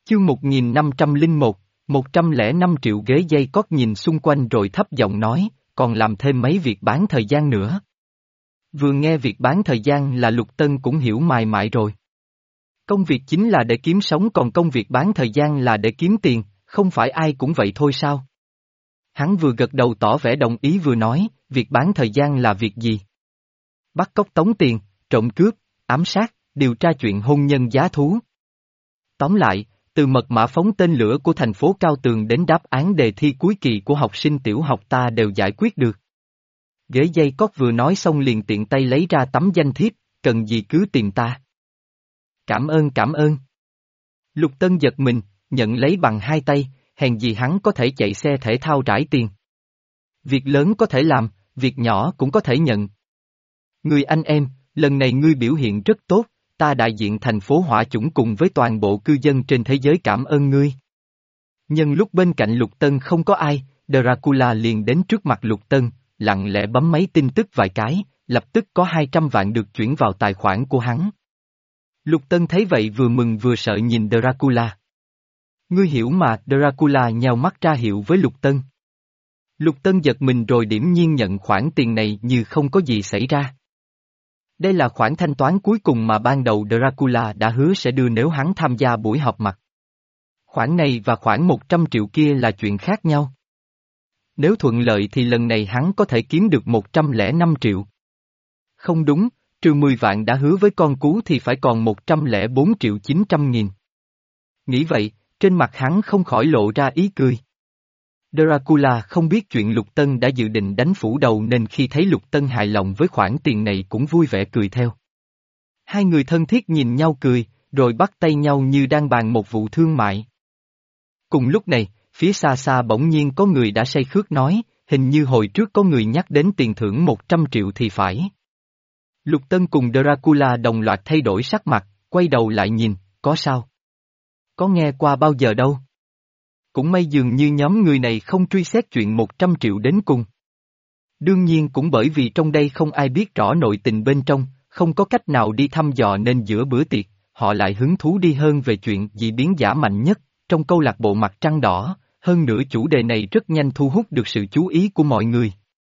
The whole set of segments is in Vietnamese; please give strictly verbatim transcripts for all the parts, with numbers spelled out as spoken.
Chương một nghìn năm trăm lẻ một, một trăm lẻ năm triệu ghế dây cót nhìn xung quanh rồi thấp giọng nói, còn làm thêm mấy việc bán thời gian nữa. Vừa nghe việc bán thời gian là Lục Tân cũng hiểu mài mại rồi. Công việc chính là để kiếm sống còn công việc bán thời gian là để kiếm tiền, không phải ai cũng vậy thôi sao? Hắn vừa gật đầu tỏ vẻ đồng ý vừa nói, việc bán thời gian là việc gì? Bắt cóc tống tiền, trộm cướp, ám sát, điều tra chuyện hôn nhân giá thú. Tóm lại, từ mật mã phóng tên lửa của thành phố Cao Tường đến đáp án đề thi cuối kỳ của học sinh tiểu học ta đều giải quyết được. Ghế dây cót vừa nói xong liền tiện tay lấy ra tấm danh thiếp, cần gì cứ tìm ta. Cảm ơn cảm ơn. Lục Tân giật mình, nhận lấy bằng hai tay, hèn gì hắn có thể chạy xe thể thao rải tiền. Việc lớn có thể làm, việc nhỏ cũng có thể nhận. Người anh em, lần này ngươi biểu hiện rất tốt, ta đại diện thành phố Hỏa Chủng cùng với toàn bộ cư dân trên thế giới cảm ơn ngươi. Nhân lúc bên cạnh Lục Tân không có ai, Dracula liền đến trước mặt Lục Tân, lặng lẽ bấm mấy tin tức vài cái, lập tức có hai trăm vạn được chuyển vào tài khoản của hắn. Lục Tân thấy vậy vừa mừng vừa sợ nhìn Dracula. Ngươi hiểu mà, Dracula nhào mắt ra hiệu với Lục Tân. Lục Tân giật mình rồi điểm nhiên nhận khoản tiền này như không có gì xảy ra. Đây là khoản thanh toán cuối cùng mà ban đầu Dracula đã hứa sẽ đưa nếu hắn tham gia buổi họp mặt. Khoản này và khoản một trăm triệu kia là chuyện khác nhau. Nếu thuận lợi thì lần này hắn có thể kiếm được một trăm lẻ năm triệu. Không đúng, trừ mười vạn đã hứa với con cú thì phải còn một trăm lẻ bốn triệu chín trăm nghìn. Nghĩ vậy, trên mặt hắn không khỏi lộ ra ý cười. Dracula không biết chuyện Lục Tân đã dự định đánh phủ đầu nên khi thấy Lục Tân hài lòng với khoản tiền này cũng vui vẻ cười theo. Hai người thân thiết nhìn nhau cười, rồi bắt tay nhau như đang bàn một vụ thương mại. Cùng lúc này, phía xa xa bỗng nhiên có người đã say khước nói, hình như hồi trước có người nhắc đến tiền thưởng một trăm triệu thì phải. Lục Tân cùng Dracula đồng loạt thay đổi sắc mặt, quay đầu lại nhìn, có sao? Có nghe qua bao giờ đâu? Cũng may dường như nhóm người này không truy xét chuyện một trăm triệu đến cùng. Đương nhiên cũng bởi vì trong đây không ai biết rõ nội tình bên trong, không có cách nào đi thăm dò nên giữa bữa tiệc, họ lại hứng thú đi hơn về chuyện dị biến giả mạnh nhất, trong câu lạc bộ mặt trăng đỏ, hơn nữa chủ đề này rất nhanh thu hút được sự chú ý của mọi người.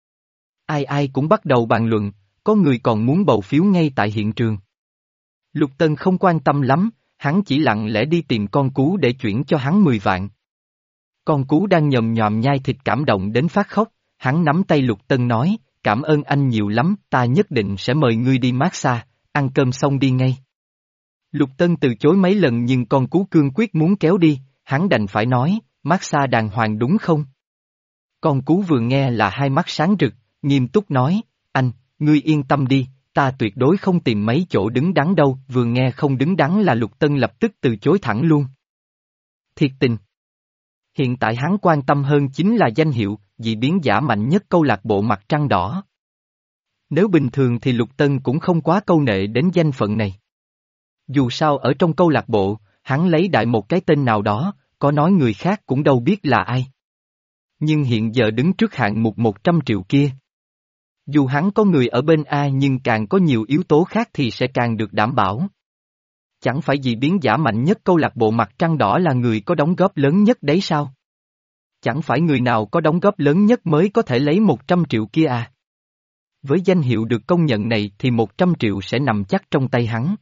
Ai ai cũng bắt đầu bàn luận, có người còn muốn bầu phiếu ngay tại hiện trường. Lục Tân không quan tâm lắm, hắn chỉ lặng lẽ đi tìm con cú để chuyển cho hắn mười vạn. Con cú đang nhồm nhòm nhai thịt cảm động đến phát khóc, hắn nắm tay Lục Tân nói, cảm ơn anh nhiều lắm, ta nhất định sẽ mời ngươi đi massage, ăn cơm xong đi ngay. Lục Tân từ chối mấy lần nhưng con cú cương quyết muốn kéo đi, hắn đành phải nói, massage đàng hoàng đúng không? Con cú vừa nghe là hai mắt sáng rực, nghiêm túc nói, anh, ngươi yên tâm đi, ta tuyệt đối không tìm mấy chỗ đứng đắn đâu, vừa nghe không đứng đắn là Lục Tân lập tức từ chối thẳng luôn. Thiệt tình. Hiện tại hắn quan tâm hơn chính là danh hiệu, dị biến giả mạnh nhất câu lạc bộ mặt trăng đỏ. Nếu bình thường thì Lục Tân cũng không quá câu nệ đến danh phận này. Dù sao ở trong câu lạc bộ, hắn lấy đại một cái tên nào đó, có nói người khác cũng đâu biết là ai. Nhưng hiện giờ đứng trước hạng mục một trăm triệu kia. Dù hắn có người ở bên A nhưng càng có nhiều yếu tố khác thì sẽ càng được đảm bảo. Chẳng phải dị biến giả mạnh nhất câu lạc bộ mặt trăng đỏ là người có đóng góp lớn nhất đấy sao? Chẳng phải người nào có đóng góp lớn nhất mới có thể lấy một trăm triệu kia à? Với danh hiệu được công nhận này thì một trăm triệu sẽ nằm chắc trong tay hắn.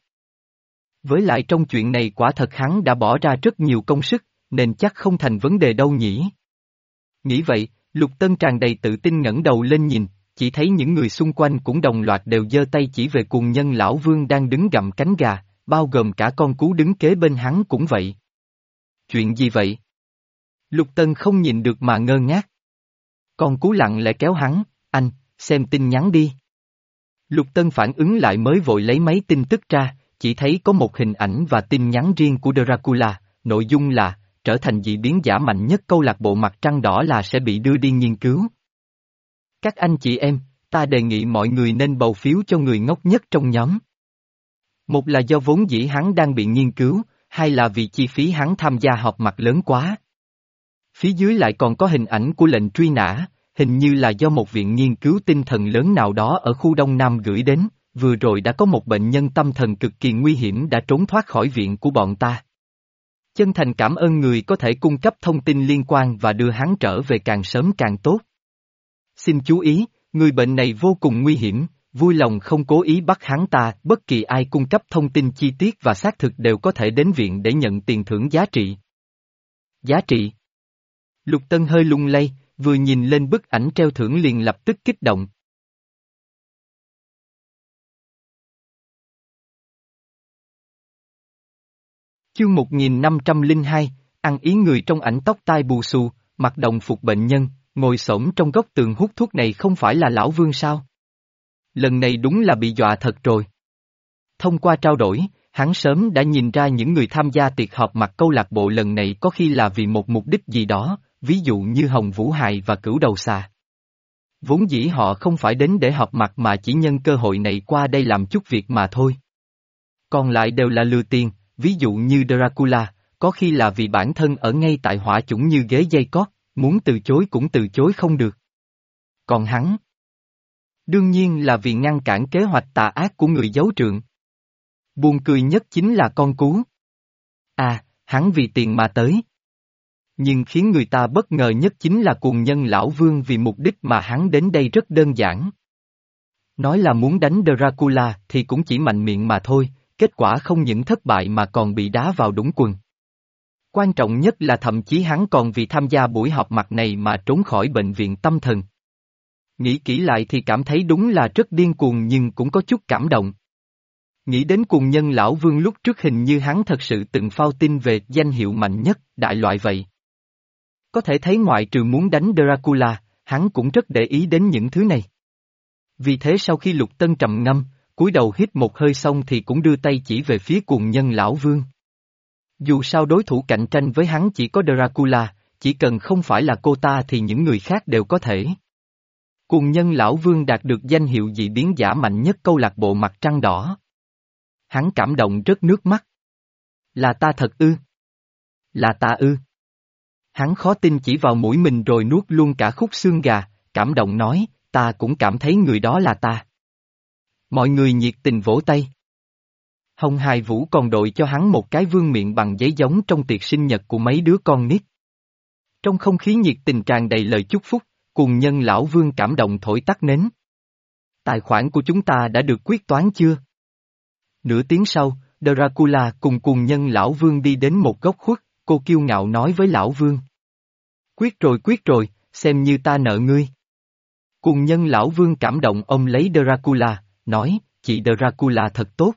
Với lại trong chuyện này quả thật hắn đã bỏ ra rất nhiều công sức, nên chắc không thành vấn đề đâu nhỉ. Nghĩ vậy, Lục Tân tràn đầy tự tin ngẩng đầu lên nhìn, chỉ thấy những người xung quanh cũng đồng loạt đều giơ tay chỉ về cuồng nhân lão vương đang đứng gặm cánh gà, bao gồm cả con cú đứng kế bên hắn cũng vậy. Chuyện gì vậy? Lục Tân không nhìn được mà ngơ ngác. Con cú lặng lẽ kéo hắn, anh, xem tin nhắn đi. Lục Tân phản ứng lại mới vội lấy mấy tin tức ra, chỉ thấy có một hình ảnh và tin nhắn riêng của Dracula, nội dung là, trở thành dị biến giả mạnh nhất câu lạc bộ mặt trăng đỏ là sẽ bị đưa đi nghiên cứu. Các anh chị em, ta đề nghị mọi người nên bầu phiếu cho người ngốc nhất trong nhóm. Một là do vốn dĩ hắn đang bị nghiên cứu, hai là vì chi phí hắn tham gia họp mặt lớn quá. Phía dưới lại còn có hình ảnh của lệnh truy nã, hình như là do một viện nghiên cứu tinh thần lớn nào đó ở khu Đông Nam gửi đến, vừa rồi đã có một bệnh nhân tâm thần cực kỳ nguy hiểm đã trốn thoát khỏi viện của bọn ta. Chân thành cảm ơn người có thể cung cấp thông tin liên quan và đưa hắn trở về càng sớm càng tốt. Xin chú ý, người bệnh này vô cùng nguy hiểm, vui lòng không cố ý bắt hắn ta, bất kỳ ai cung cấp thông tin chi tiết và xác thực đều có thể đến viện để nhận tiền thưởng giá trị. Giá trị. Lục Tân hơi lung lay, vừa nhìn lên bức ảnh treo thưởng liền lập tức kích động. Chương một nghìn năm trăm lẻ hai, ăn ý người trong ảnh tóc tai bù xù, mặc đồng phục bệnh nhân, ngồi xổm trong góc tường hút thuốc này không phải là Lão Vương sao? Lần này đúng là bị dọa thật rồi. Thông qua trao đổi, hắn sớm đã nhìn ra những người tham gia tiệc họp mặt câu lạc bộ lần này có khi là vì một mục đích gì đó, ví dụ như Hồng Vũ Hài và Cửu Đầu Xà. Vốn dĩ họ không phải đến để họp mặt mà chỉ nhân cơ hội này qua đây làm chút việc mà thôi. Còn lại đều là lừa tiền, ví dụ như Dracula, có khi là vì bản thân ở ngay tại hỏa chủng như ghế dây cót, muốn từ chối cũng từ chối không được. Còn hắn, đương nhiên là vì ngăn cản kế hoạch tà ác của người giấu trượng. Buồn cười nhất chính là con cú. À, hắn vì tiền mà tới. Nhưng khiến người ta bất ngờ nhất chính là cuồng nhân Lão Vương vì mục đích mà hắn đến đây rất đơn giản. Nói là muốn đánh Dracula thì cũng chỉ mạnh miệng mà thôi, kết quả không những thất bại mà còn bị đá vào đũng quần. Quan trọng nhất là thậm chí hắn còn vì tham gia buổi họp mặt này mà trốn khỏi bệnh viện tâm thần. Nghĩ kỹ lại thì cảm thấy đúng là rất điên cuồng nhưng cũng có chút cảm động. Nghĩ đến cuồng nhân Lão Vương lúc trước hình như hắn thật sự từng phao tin về danh hiệu mạnh nhất, đại loại vậy. Có thể thấy ngoại trừ muốn đánh Dracula, hắn cũng rất để ý đến những thứ này. Vì thế sau khi Lục Tân trầm ngâm, cúi đầu hít một hơi xong thì cũng đưa tay chỉ về phía cuồng nhân Lão Vương. Dù sao đối thủ cạnh tranh với hắn chỉ có Dracula, chỉ cần không phải là cô ta thì những người khác đều có thể. Cuồng nhân Lão Vương đạt được danh hiệu dị biến giả mạnh nhất câu lạc bộ mặt trăng đỏ. Hắn cảm động rớt nước mắt. Là ta thật ư? Là ta ư? Hắn khó tin chỉ vào mũi mình rồi nuốt luôn cả khúc xương gà, cảm động nói, ta cũng cảm thấy người đó là ta. Mọi người nhiệt tình vỗ tay. Hồng Hài Vũ còn đội cho hắn một cái vương miện bằng giấy giống trong tiệc sinh nhật của mấy đứa con nít. Trong không khí nhiệt tình tràn đầy lời chúc phúc, cuồng nhân Lão Vương cảm động thổi tắt nến. Tài khoản của chúng ta đã được quyết toán chưa? Nửa tiếng sau, Dracula cùng cuồng nhân Lão Vương đi đến một góc khuất, cô kiêu ngạo nói với Lão Vương. Quyết rồi quyết rồi, xem như ta nợ ngươi. Cuồng nhân Lão Vương cảm động ôm lấy Dracula, nói, chị Dracula thật tốt.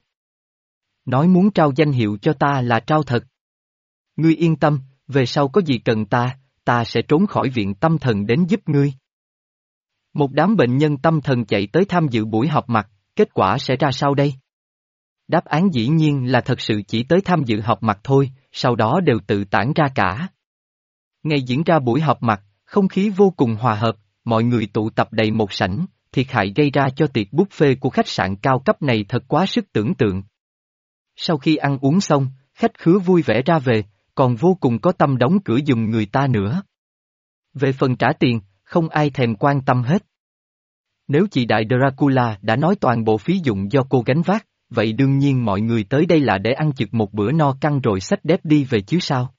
Nói muốn trao danh hiệu cho ta là trao thật. Ngươi yên tâm, về sau có gì cần ta, ta sẽ trốn khỏi viện tâm thần đến giúp ngươi. Một đám bệnh nhân tâm thần chạy tới tham dự buổi họp mặt, kết quả sẽ ra sao đây? Đáp án dĩ nhiên là thật sự chỉ tới tham dự họp mặt thôi, sau đó đều tự tản ra cả. Ngày diễn ra buổi họp mặt, không khí vô cùng hòa hợp, mọi người tụ tập đầy một sảnh, thiệt hại gây ra cho tiệc buffet của khách sạn cao cấp này thật quá sức tưởng tượng. Sau khi ăn uống xong, khách khứa vui vẻ ra về, còn vô cùng có tâm đóng cửa giùm người ta nữa. Về phần trả tiền, không ai thèm quan tâm hết. Nếu chị đại Dracula đã nói toàn bộ phí dụng do cô gánh vác, vậy đương nhiên mọi người tới đây là để ăn chực một bữa no căng rồi xách dép đi về chứ sao.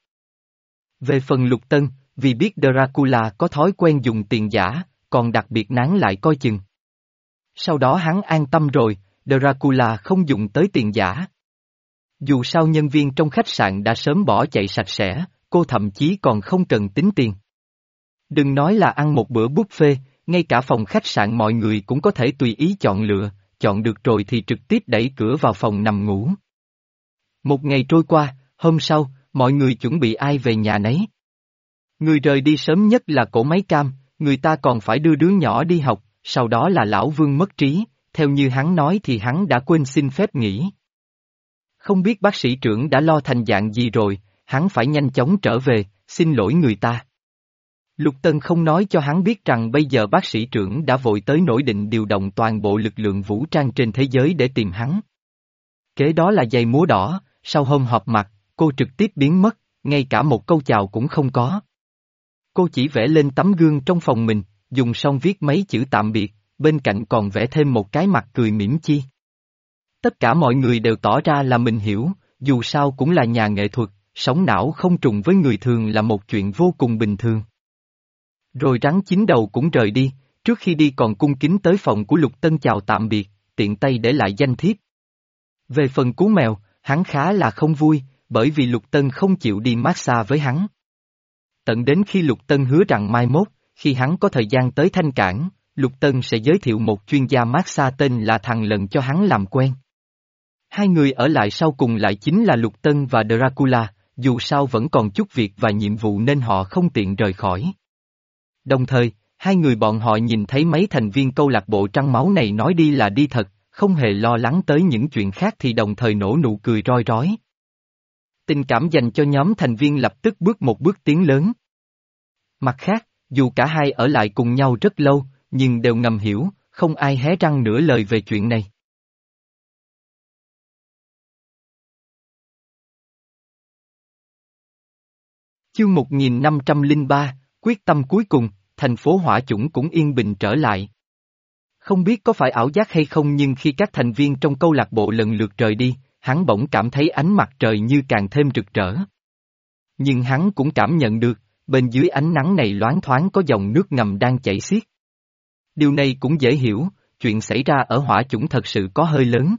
Về phần Lục Tân, vì biết Dracula có thói quen dùng tiền giả, còn đặc biệt nán lại coi chừng. Sau đó hắn an tâm rồi, Dracula không dùng tới tiền giả. Dù sao nhân viên trong khách sạn đã sớm bỏ chạy sạch sẽ, cô thậm chí còn không cần tính tiền. Đừng nói là ăn một bữa buffet, ngay cả phòng khách sạn mọi người cũng có thể tùy ý chọn lựa, chọn được rồi thì trực tiếp đẩy cửa vào phòng nằm ngủ. Một ngày trôi qua, hôm sau, mọi người chuẩn bị ai về nhà nấy. Người rời đi sớm nhất là Cổ Máy Cam, người ta còn phải đưa đứa nhỏ đi học, sau đó là Lão Vương mất trí, theo như hắn nói thì hắn đã quên xin phép nghỉ. Không biết bác sĩ trưởng đã lo thành dạng gì rồi, hắn phải nhanh chóng trở về, xin lỗi người ta. Lục Tân không nói cho hắn biết rằng bây giờ bác sĩ trưởng đã vội tới nổi định điều động toàn bộ lực lượng vũ trang trên thế giới để tìm hắn. Kế đó là giày múa đỏ, sau hôm họp mặt, cô trực tiếp biến mất, ngay cả một câu chào cũng không có. Cô chỉ vẽ lên tấm gương trong phòng mình, dùng xong viết mấy chữ tạm biệt, bên cạnh còn vẽ thêm một cái mặt cười mỉm chi. Tất cả mọi người đều tỏ ra là mình hiểu, dù sao cũng là nhà nghệ thuật, sóng não không trùng với người thường là một chuyện vô cùng bình thường. Rồi rắn chín đầu cũng rời đi, trước khi đi còn cung kính tới phòng của Lục Tân chào tạm biệt, tiện tay để lại danh thiếp. Về phần Cú Mèo, hắn khá là không vui, bởi vì Lục Tân không chịu đi massage với hắn. Tận đến khi Lục Tân hứa rằng mai mốt, khi hắn có thời gian tới Thanh Cảng, Lục Tân sẽ giới thiệu một chuyên gia massage tên là Thằng Lần cho hắn làm quen. Hai người ở lại sau cùng lại chính là Lục Tân và Dracula, dù sao vẫn còn chút việc và nhiệm vụ nên họ không tiện rời khỏi. Đồng thời, hai người bọn họ nhìn thấy mấy thành viên câu lạc bộ trăng máu này nói đi là đi thật, không hề lo lắng tới những chuyện khác thì đồng thời nổ nụ cười roi rói. Tình cảm dành cho nhóm thành viên lập tức bước một bước tiến lớn. Mặt khác, dù cả hai ở lại cùng nhau rất lâu, nhưng đều ngầm hiểu, không ai hé răng nửa lời về chuyện này. Chương một nghìn năm trăm lẻ ba, quyết tâm cuối cùng, thành phố Hỏa Chủng cũng yên bình trở lại. Không biết có phải ảo giác hay không nhưng khi các thành viên trong câu lạc bộ lần lượt rời đi, hắn bỗng cảm thấy ánh mặt trời như càng thêm rực rỡ. Nhưng hắn cũng cảm nhận được, bên dưới ánh nắng này loáng thoáng có dòng nước ngầm đang chảy xiết. Điều này cũng dễ hiểu, chuyện xảy ra ở Hỏa Chủng thật sự có hơi lớn.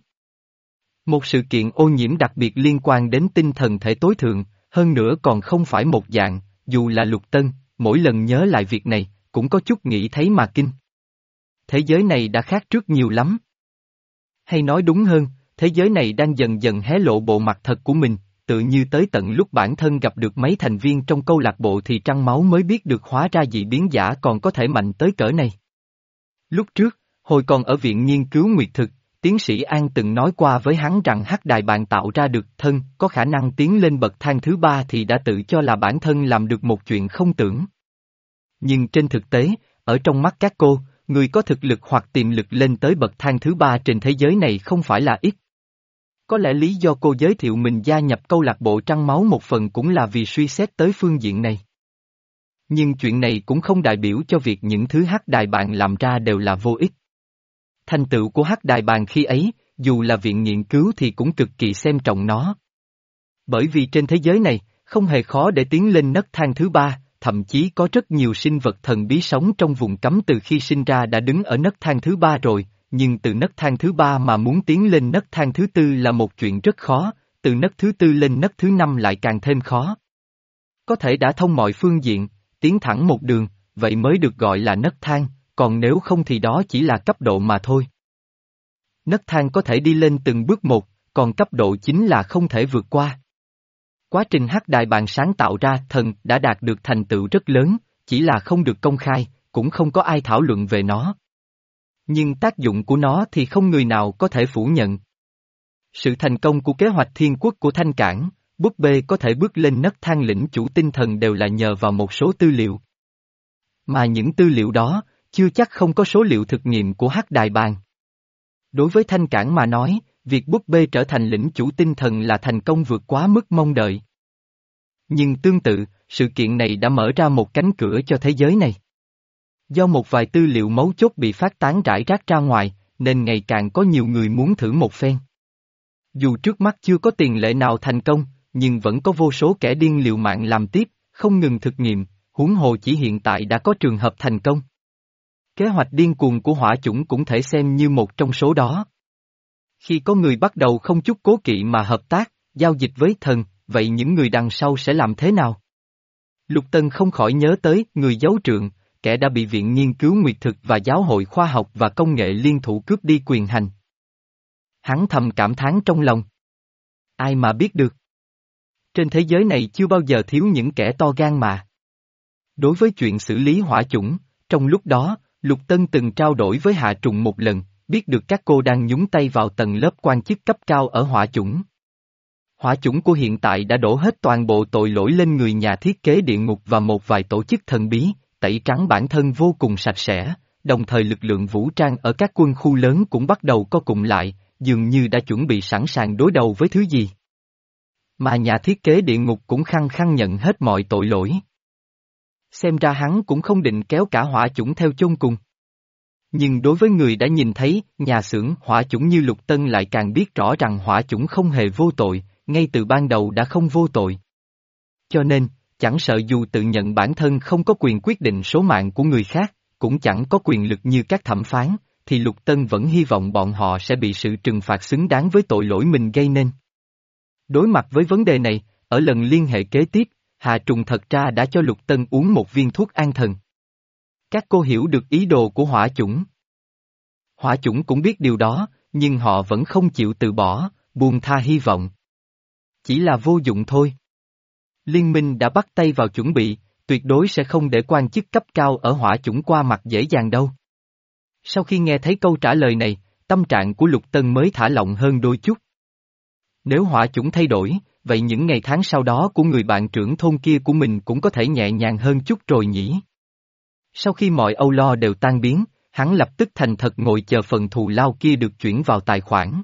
Một sự kiện ô nhiễm đặc biệt liên quan đến tinh thần thể tối thượng, hơn nữa còn không phải một dạng, dù là Lục Tân, mỗi lần nhớ lại việc này, cũng có chút nghĩ thấy mà kinh. Thế giới này đã khác trước nhiều lắm. Hay nói đúng hơn, thế giới này đang dần dần hé lộ bộ mặt thật của mình, tự như tới tận lúc bản thân gặp được mấy thành viên trong câu lạc bộ thì Trăng Máu mới biết được hóa ra dị biến giả còn có thể mạnh tới cỡ này. Lúc trước, hồi còn ở viện nghiên cứu nguyệt thực, tiến sĩ An từng nói qua với hắn rằng hắc đài bàn tạo ra được thân có khả năng tiến lên bậc thang thứ ba thì đã tự cho là bản thân làm được một chuyện không tưởng. Nhưng trên thực tế, ở trong mắt các cô, người có thực lực hoặc tiềm lực lên tới bậc thang thứ ba trên thế giới này không phải là ít. Có lẽ lý do cô giới thiệu mình gia nhập câu lạc bộ Trăng Máu một phần cũng là vì suy xét tới phương diện này. Nhưng chuyện này cũng không đại biểu cho việc những thứ hắc đài bàn làm ra đều là vô ích. Thành tựu của hắc đài bàn khi ấy, dù là viện nghiên cứu thì cũng cực kỳ xem trọng nó. Bởi vì trên thế giới này, không hề khó để tiến lên nấc thang thứ ba, thậm chí có rất nhiều sinh vật thần bí sống trong vùng cấm từ khi sinh ra đã đứng ở nấc thang thứ ba rồi, nhưng từ nấc thang thứ ba mà muốn tiến lên nấc thang thứ tư là một chuyện rất khó, từ nấc thứ tư lên nấc thứ năm lại càng thêm khó. Có thể đã thông mọi phương diện, tiến thẳng một đường, vậy mới được gọi là nấc thang, còn nếu không thì đó chỉ là cấp độ mà thôi. Nấc thang có thể đi lên từng bước một, còn cấp độ chính là không thể vượt qua. Quá trình hắc đài bàn sáng tạo ra thần đã đạt được thành tựu rất lớn, chỉ là không được công khai, cũng không có ai thảo luận về nó. Nhưng tác dụng của nó thì không người nào có thể phủ nhận. Sự thành công của kế hoạch thiên quốc của Thanh Cảng, búp bê có thể bước lên nấc thang lĩnh chủ tinh thần đều là nhờ vào một số tư liệu. Mà những tư liệu đó, chưa chắc không có số liệu thực nghiệm của hắc đài bàn. Đối với Thanh Cảng mà nói, việc búp bê trở thành lĩnh chủ tinh thần là thành công vượt quá mức mong đợi. Nhưng tương tự, sự kiện này đã mở ra một cánh cửa cho thế giới này. Do một vài tư liệu mấu chốt bị phát tán rải rác ra ngoài, nên ngày càng có nhiều người muốn thử một phen. Dù trước mắt chưa có tiền lệ nào thành công, nhưng vẫn có vô số kẻ điên liều mạng làm tiếp, không ngừng thực nghiệm, huống hồ chỉ hiện tại đã có trường hợp thành công. Kế hoạch điên cuồng của Hỏa Chủng cũng thể xem như một trong số đó. Khi có người bắt đầu không chút cố kỵ mà hợp tác, giao dịch với thần, vậy những người đằng sau sẽ làm thế nào? Lục Tân không khỏi nhớ tới người giấu trượng, kẻ đã bị Viện Nghiên cứu Nguyệt Thực và Giáo hội Khoa học và Công nghệ liên thủ cướp đi quyền hành. Hắn thầm cảm thán trong lòng. Ai mà biết được? Trên thế giới này chưa bao giờ thiếu những kẻ to gan mà. Đối với chuyện xử lý Hỏa Chủng, trong lúc đó, Lục Tân từng trao đổi với Hạ Trùng một lần, biết được các cô đang nhúng tay vào tầng lớp quan chức cấp cao ở Hỏa Chủng. Hỏa Chủng của hiện tại đã đổ hết toàn bộ tội lỗi lên người nhà thiết kế địa ngục và một vài tổ chức thần bí, tẩy trắng bản thân vô cùng sạch sẽ, đồng thời lực lượng vũ trang ở các quân khu lớn cũng bắt đầu co cụm lại, dường như đã chuẩn bị sẵn sàng đối đầu với thứ gì. Mà nhà thiết kế địa ngục cũng khăng khăng nhận hết mọi tội lỗi. Xem ra hắn cũng không định kéo cả Hỏa Chủng theo chôn cùng. Nhưng đối với người đã nhìn thấy nhà xưởng Hỏa Chủng như Lục Tân lại càng biết rõ rằng Hỏa Chủng không hề vô tội, ngay từ ban đầu đã không vô tội. Cho nên, chẳng sợ dù tự nhận bản thân không có quyền quyết định số mạng của người khác, cũng chẳng có quyền lực như các thẩm phán, thì Lục Tân vẫn hy vọng bọn họ sẽ bị sự trừng phạt xứng đáng với tội lỗi mình gây nên. Đối mặt với vấn đề này, ở lần liên hệ kế tiếp, Hà Trùng thật ra đã cho Lục Tân uống một viên thuốc an thần. Các cô hiểu được ý đồ của Hỏa Chủng. Hỏa Chủng cũng biết điều đó, nhưng họ vẫn không chịu từ bỏ, buông tha hy vọng. Chỉ là vô dụng thôi. Liên minh đã bắt tay vào chuẩn bị, tuyệt đối sẽ không để quan chức cấp cao ở Hỏa Chủng qua mặt dễ dàng đâu. Sau khi nghe thấy câu trả lời này, tâm trạng của Lục Tân mới thả lỏng hơn đôi chút. Nếu Hỏa Chủng thay đổi, vậy những ngày tháng sau đó của người bạn trưởng thôn kia của mình cũng có thể nhẹ nhàng hơn chút rồi nhỉ. Sau khi mọi âu lo đều tan biến, hắn lập tức thành thật ngồi chờ phần thù lao kia được chuyển vào tài khoản.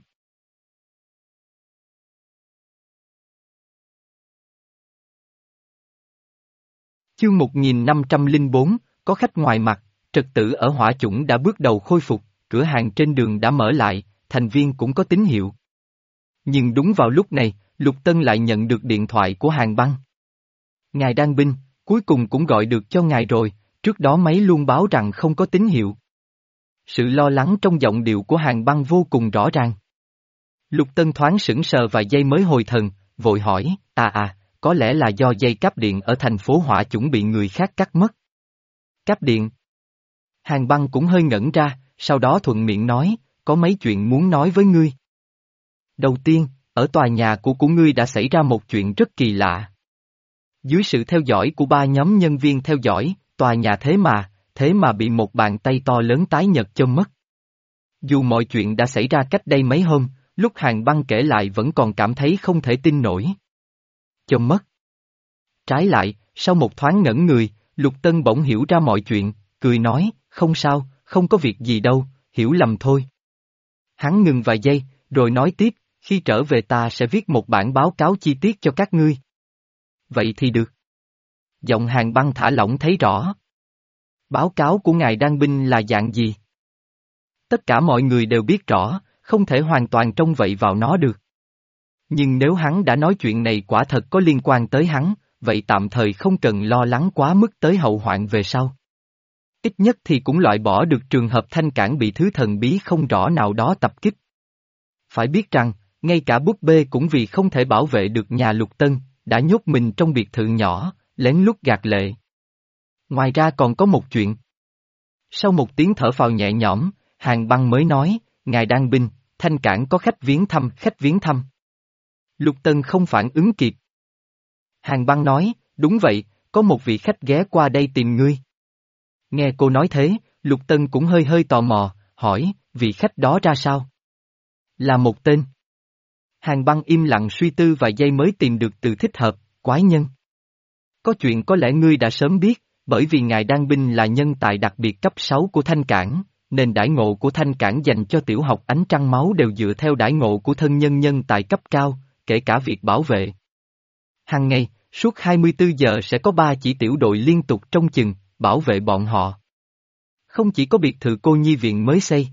Chương một nghìn năm trăm lẻ bốn, có khách ngoài mặt, trật tự ở Hỏa Chủng đã bước đầu khôi phục, cửa hàng trên đường đã mở lại, thành viên cũng có tín hiệu. Nhưng đúng vào lúc này, Lục Tân lại nhận được điện thoại của Hàn Băng. Ngài Đan Binh, cuối cùng cũng gọi được cho ngài rồi, trước đó máy luôn báo rằng không có tín hiệu. Sự lo lắng trong giọng điệu của Hàn Băng vô cùng rõ ràng. Lục Tân thoáng sững sờ vài giây mới hồi thần, vội hỏi, à à, có lẽ là do dây cáp điện ở thành phố Hỏa Chủng bị người khác cắt mất. Cáp điện? Hàn Băng cũng hơi ngẩn ra, sau đó thuận miệng nói, có mấy chuyện muốn nói với ngươi. Đầu tiên, ở tòa nhà của của ngươi đã xảy ra một chuyện rất kỳ lạ. Dưới sự theo dõi của ba nhóm nhân viên theo dõi, tòa nhà thế mà, thế mà bị một bàn tay to lớn tái nhật châm mất. Dù mọi chuyện đã xảy ra cách đây mấy hôm, lúc Hàn Băng kể lại vẫn còn cảm thấy không thể tin nổi. Châm mất. Trái lại, sau một thoáng ngẩn người, Lục Tân bỗng hiểu ra mọi chuyện, cười nói, không sao, không có việc gì đâu, hiểu lầm thôi. Hắn ngừng vài giây, rồi nói tiếp, khi trở về ta sẽ viết một bản báo cáo chi tiết cho các ngươi. Vậy thì được. Giọng Hàn Băng thả lỏng thấy rõ. Báo cáo của ngài Đan Binh là dạng gì? Tất cả mọi người đều biết rõ, không thể hoàn toàn trông vậy vào nó được. Nhưng nếu hắn đã nói chuyện này quả thật có liên quan tới hắn, vậy tạm thời không cần lo lắng quá mức tới hậu hoạn về sau. Ít nhất thì cũng loại bỏ được trường hợp Thanh Cảng bị thứ thần bí không rõ nào đó tập kích. Phải biết rằng, ngay cả búp bê cũng vì không thể bảo vệ được nhà Lục Tân, đã nhốt mình trong biệt thự nhỏ, lén lút gạt lệ. Ngoài ra còn có một chuyện. Sau một tiếng thở phào nhẹ nhõm, Hàn Băng mới nói, ngài Đan Binh, Thanh Cảng có khách viếng thăm, khách viếng thăm. Lục Tân không phản ứng kịp. Hàn Băng nói, đúng vậy, có một vị khách ghé qua đây tìm ngươi. Nghe cô nói thế, Lục Tân cũng hơi hơi tò mò, hỏi, vị khách đó ra sao? Là một tên. Hàn Băng im lặng suy tư vài giây mới tìm được từ thích hợp, quái nhân. Có chuyện có lẽ ngươi đã sớm biết, bởi vì ngài Đan Binh là nhân tài đặc biệt cấp sáu của Thanh Cảng, nên đãi ngộ của Thanh Cảng dành cho tiểu học Ánh Trăng Máu đều dựa theo đãi ngộ của thân nhân nhân tài cấp cao, kể cả việc bảo vệ. Hàng ngày, suốt hai mươi tư giờ sẽ có ba chỉ tiểu đội liên tục trông chừng, bảo vệ bọn họ. Không chỉ có biệt thự cô nhi viện mới xây,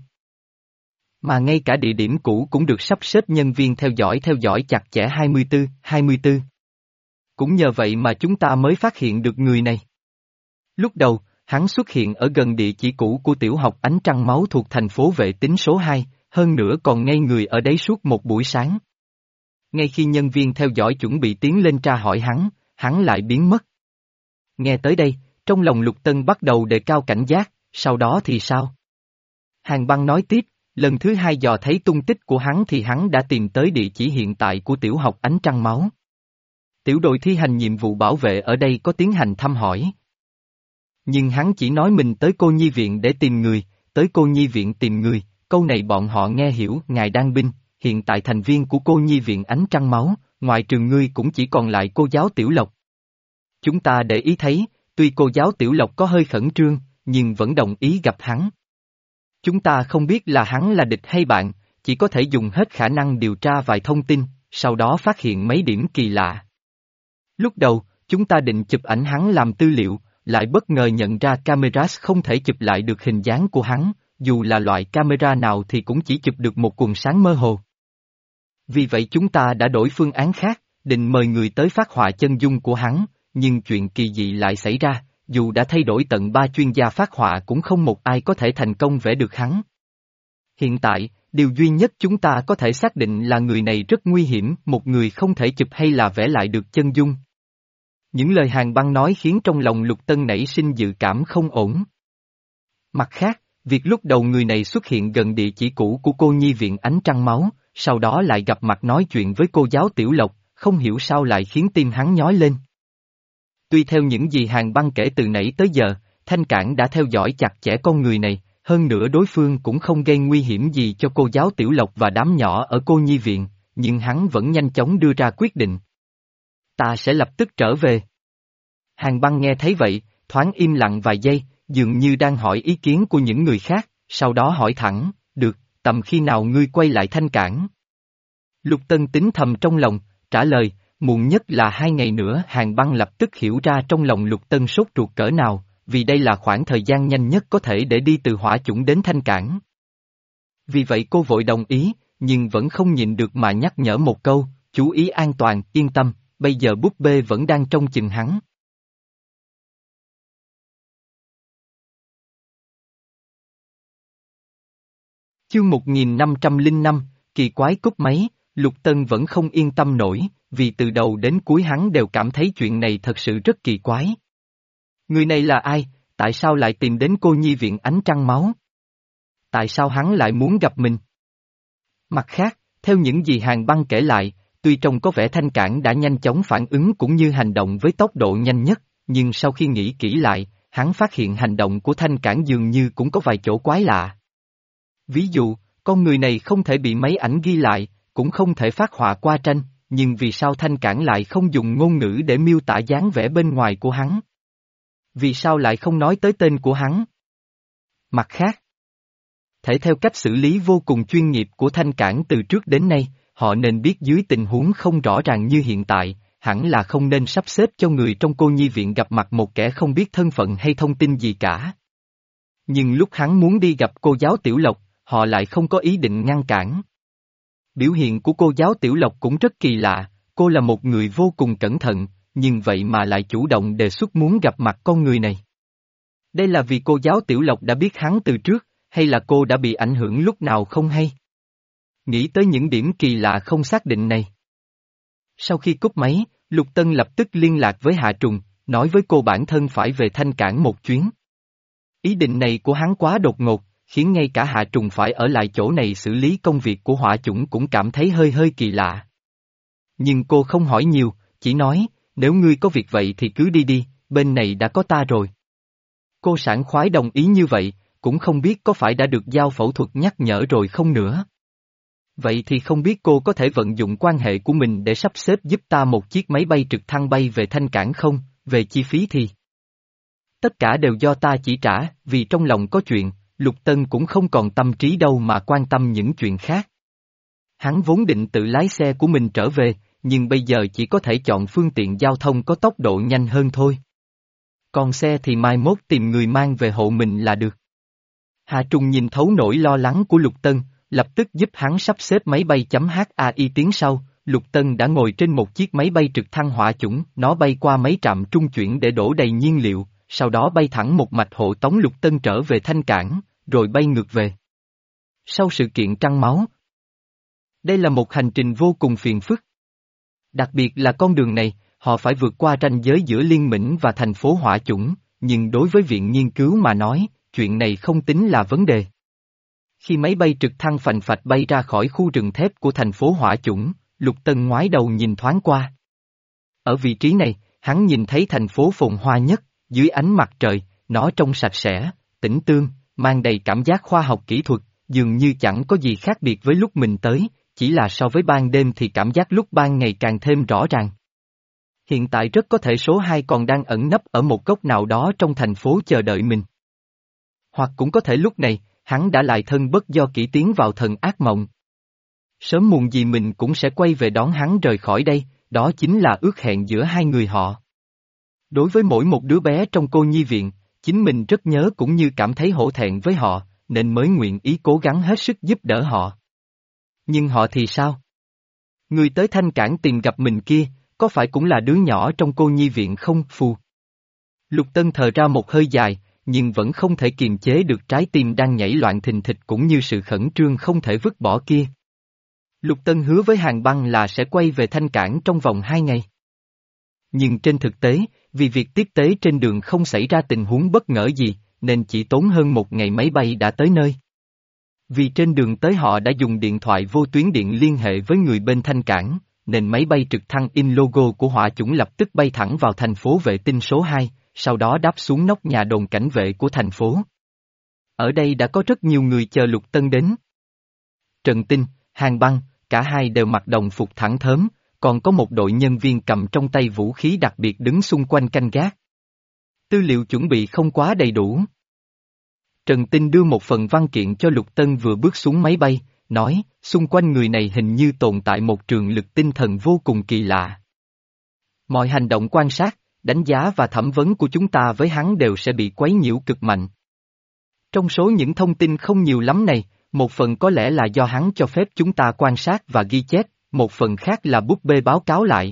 mà ngay cả địa điểm cũ cũng được sắp xếp nhân viên theo dõi theo dõi chặt chẽ hai mươi tư, hai mươi tư. Cũng nhờ vậy mà chúng ta mới phát hiện được người này. Lúc đầu, hắn xuất hiện ở gần địa chỉ cũ của tiểu học Ánh Trăng Máu thuộc thành phố Vệ Tính số hai, hơn nữa còn ngây người ở đấy suốt một buổi sáng. Ngay khi nhân viên theo dõi chuẩn bị tiến lên tra hỏi hắn, hắn lại biến mất. Nghe tới đây, trong lòng Lục Tân bắt đầu đề cao cảnh giác, sau đó thì sao? Hàn Băng nói tiếp, lần thứ hai dò thấy tung tích của hắn thì hắn đã tìm tới địa chỉ hiện tại của tiểu học Ánh Trăng Máu. Tiểu đội thi hành nhiệm vụ bảo vệ ở đây có tiến hành thăm hỏi. Nhưng hắn chỉ nói mình tới cô nhi viện để tìm người, tới cô nhi viện tìm người, câu này bọn họ nghe hiểu, ngài Đan Binh, hiện tại thành viên của cô nhi viện Ánh Trăng Máu, ngoài trừ ngươi cũng chỉ còn lại cô giáo Tiểu Lộc. Chúng ta để ý thấy, tuy cô giáo Tiểu Lộc có hơi khẩn trương, nhưng vẫn đồng ý gặp hắn. Chúng ta không biết là hắn là địch hay bạn, chỉ có thể dùng hết khả năng điều tra vài thông tin, sau đó phát hiện mấy điểm kỳ lạ. Lúc đầu, chúng ta định chụp ảnh hắn làm tư liệu, lại bất ngờ nhận ra camera không thể chụp lại được hình dáng của hắn, dù là loại camera nào thì cũng chỉ chụp được một quần sáng mơ hồ. Vì vậy chúng ta đã đổi phương án khác, định mời người tới phát họa chân dung của hắn, nhưng chuyện kỳ dị lại xảy ra, dù đã thay đổi tận ba chuyên gia phát họa cũng không một ai có thể thành công vẽ được hắn. Hiện tại, điều duy nhất chúng ta có thể xác định là người này rất nguy hiểm, một người không thể chụp hay là vẽ lại được chân dung. Những lời Hàn Băng nói khiến trong lòng Lục Tân nảy sinh dự cảm không ổn. Mặt khác, việc lúc đầu người này xuất hiện gần địa chỉ cũ của cô nhi viện Ánh Trăng Máu, sau đó lại gặp mặt nói chuyện với cô giáo Tiểu Lộc, không hiểu sao lại khiến tim hắn nhói lên. Tuy theo những gì Hàn Băng kể từ nãy tới giờ, Thanh Cảng đã theo dõi chặt chẽ con người này, hơn nữa đối phương cũng không gây nguy hiểm gì cho cô giáo Tiểu Lộc và đám nhỏ ở cô nhi viện, nhưng hắn vẫn nhanh chóng đưa ra quyết định. Ta sẽ lập tức trở về. Hàn Băng nghe thấy vậy, thoáng im lặng vài giây, dường như đang hỏi ý kiến của những người khác, sau đó hỏi thẳng, được, tầm khi nào ngươi quay lại Thanh Cảng? Lục Tân tính thầm trong lòng, trả lời, muộn nhất là hai ngày nữa. Hàn Băng lập tức hiểu ra trong lòng Lục Tân sốt ruột cỡ nào, vì đây là khoảng thời gian nhanh nhất có thể để đi từ Hỏa Chủng đến Thanh Cảng. Vì vậy cô vội đồng ý, nhưng vẫn không nhịn được mà nhắc nhở một câu, chú ý an toàn, yên tâm, bây giờ búp bê vẫn đang trông chừng hắn. Chương một nghìn năm trăm lẻ năm, kỳ quái cúp máy, Lục Tân vẫn không yên tâm nổi, vì từ đầu đến cuối hắn đều cảm thấy chuyện này thật sự rất kỳ quái. Người này là ai, tại sao lại tìm đến cô nhi viện Ánh Trăng Máu? Tại sao hắn lại muốn gặp mình? Mặt khác, theo những gì Hàn Băng kể lại, tuy trông có vẻ Thanh Cảng đã nhanh chóng phản ứng cũng như hành động với tốc độ nhanh nhất, nhưng sau khi nghĩ kỹ lại, hắn phát hiện hành động của Thanh Cảng dường như cũng có vài chỗ quái lạ. Ví dụ, con người này không thể bị máy ảnh ghi lại, cũng không thể phát họa qua tranh, nhưng vì sao Thanh Cảng lại không dùng ngôn ngữ để miêu tả dáng vẻ bên ngoài của hắn? Vì sao lại không nói tới tên của hắn? Mặt khác, thể theo cách xử lý vô cùng chuyên nghiệp của Thanh Cảng từ trước đến nay, họ nên biết dưới tình huống không rõ ràng như hiện tại, hẳn là không nên sắp xếp cho người trong cô nhi viện gặp mặt một kẻ không biết thân phận hay thông tin gì cả. Nhưng lúc hắn muốn đi gặp cô giáo Tiểu Lộc, họ lại không có ý định ngăn cản. Biểu hiện của cô giáo Tiểu Lộc cũng rất kỳ lạ, cô là một người vô cùng cẩn thận, nhưng vậy mà lại chủ động đề xuất muốn gặp mặt con người này. Đây là vì cô giáo Tiểu Lộc đã biết hắn từ trước, hay là cô đã bị ảnh hưởng lúc nào không hay? Nghĩ tới những điểm kỳ lạ không xác định này. Sau khi cúp máy, Lục Tân lập tức liên lạc với Hạ Trùng, nói với cô bản thân phải về Thanh Cảng một chuyến. Ý định này của hắn quá đột ngột, khiến ngay cả Hạ Trùng phải ở lại chỗ này xử lý công việc của Hỏa Chủng cũng cảm thấy hơi hơi kỳ lạ. Nhưng cô không hỏi nhiều, chỉ nói, nếu ngươi có việc vậy thì cứ đi đi, bên này đã có ta rồi. Cô sảng khoái đồng ý như vậy, cũng không biết có phải đã được giao phẫu thuật nhắc nhở rồi không nữa. Vậy thì không biết cô có thể vận dụng quan hệ của mình để sắp xếp giúp ta một chiếc máy bay trực thăng bay về Thanh Cảng không, về chi phí thì. Tất cả đều do ta chỉ trả, vì trong lòng có chuyện, Lục Tân cũng không còn tâm trí đâu mà quan tâm những chuyện khác. Hắn vốn định tự lái xe của mình trở về, nhưng bây giờ chỉ có thể chọn phương tiện giao thông có tốc độ nhanh hơn thôi. Còn xe thì mai mốt tìm người mang về hộ mình là được. Hà Trung nhìn thấu nỗi lo lắng của Lục Tân, lập tức giúp hắn sắp xếp máy bay chấm HAI tiếng sau. Lục Tân đã ngồi trên một chiếc máy bay trực thăng Hỏa Chủng, nó bay qua mấy trạm trung chuyển để đổ đầy nhiên liệu, sau đó bay thẳng một mạch hộ tống Lục Tân trở về Thanh Cảng, rồi bay ngược về. Sau sự kiện Trăng Máu, đây là một hành trình vô cùng phiền phức. Đặc biệt là con đường này, họ phải vượt qua ranh giới giữa Liên Minh và thành phố Hỏa Chủng, nhưng đối với viện nghiên cứu mà nói, chuyện này không tính là vấn đề. Khi máy bay trực thăng phành phạch bay ra khỏi khu rừng thép của thành phố Hỏa Chủng, Lục Tân ngoái đầu nhìn thoáng qua. Ở vị trí này, hắn nhìn thấy thành phố phồn hoa nhất, dưới ánh mặt trời, nó trông sạch sẽ, tĩnh tương, mang đầy cảm giác khoa học kỹ thuật, dường như chẳng có gì khác biệt với lúc mình tới, chỉ là so với ban đêm thì cảm giác lúc ban ngày càng thêm rõ ràng. Hiện tại rất có thể số hai còn đang ẩn nấp ở một góc nào đó trong thành phố chờ đợi mình. Hoặc cũng có thể lúc này, hắn đã lại thân bất do kỹ tiến vào thần ác mộng. Sớm muộn gì mình cũng sẽ quay về đón hắn rời khỏi đây, đó chính là ước hẹn giữa hai người họ. Đối với mỗi một đứa bé trong cô nhi viện, chính mình rất nhớ cũng như cảm thấy hổ thẹn với họ, nên mới nguyện ý cố gắng hết sức giúp đỡ họ. Nhưng họ thì sao? Người tới Thanh Cảng tìm gặp mình kia, có phải cũng là đứa nhỏ trong cô nhi viện không, phù? Lục Tân thở ra một hơi dài, nhưng vẫn không thể kiềm chế được trái tim đang nhảy loạn thình thịch cũng như sự khẩn trương không thể vứt bỏ kia. Lục Tân hứa với Hàng Băng là sẽ quay về Thanh Cảng trong vòng hai ngày. Nhưng trên thực tế, vì việc tiếp tế trên đường không xảy ra tình huống bất ngờ gì, nên chỉ tốn hơn một ngày máy bay đã tới nơi. Vì trên đường tới họ đã dùng điện thoại vô tuyến điện liên hệ với người bên Thanh Cảng, nên máy bay trực thăng in logo của hỏa chủng lập tức bay thẳng vào thành phố vệ tinh số hai, sau đó đáp xuống nóc nhà đồn cảnh vệ của thành phố. Ở đây đã có rất nhiều người chờ Lục Tân đến. Trần Tinh, Hàng Băng, cả hai đều mặc đồng phục thẳng thớm, còn có một đội nhân viên cầm trong tay vũ khí đặc biệt đứng xung quanh canh gác. Tư liệu chuẩn bị không quá đầy đủ. Trần Tinh đưa một phần văn kiện cho Lục Tân vừa bước xuống máy bay, nói, xung quanh người này hình như tồn tại một trường lực tinh thần vô cùng kỳ lạ. Mọi hành động quan sát, đánh giá và thẩm vấn của chúng ta với hắn đều sẽ bị quấy nhiễu cực mạnh. Trong số những thông tin không nhiều lắm này, một phần có lẽ là do hắn cho phép chúng ta quan sát và ghi chép, một phần khác là búp bê báo cáo lại.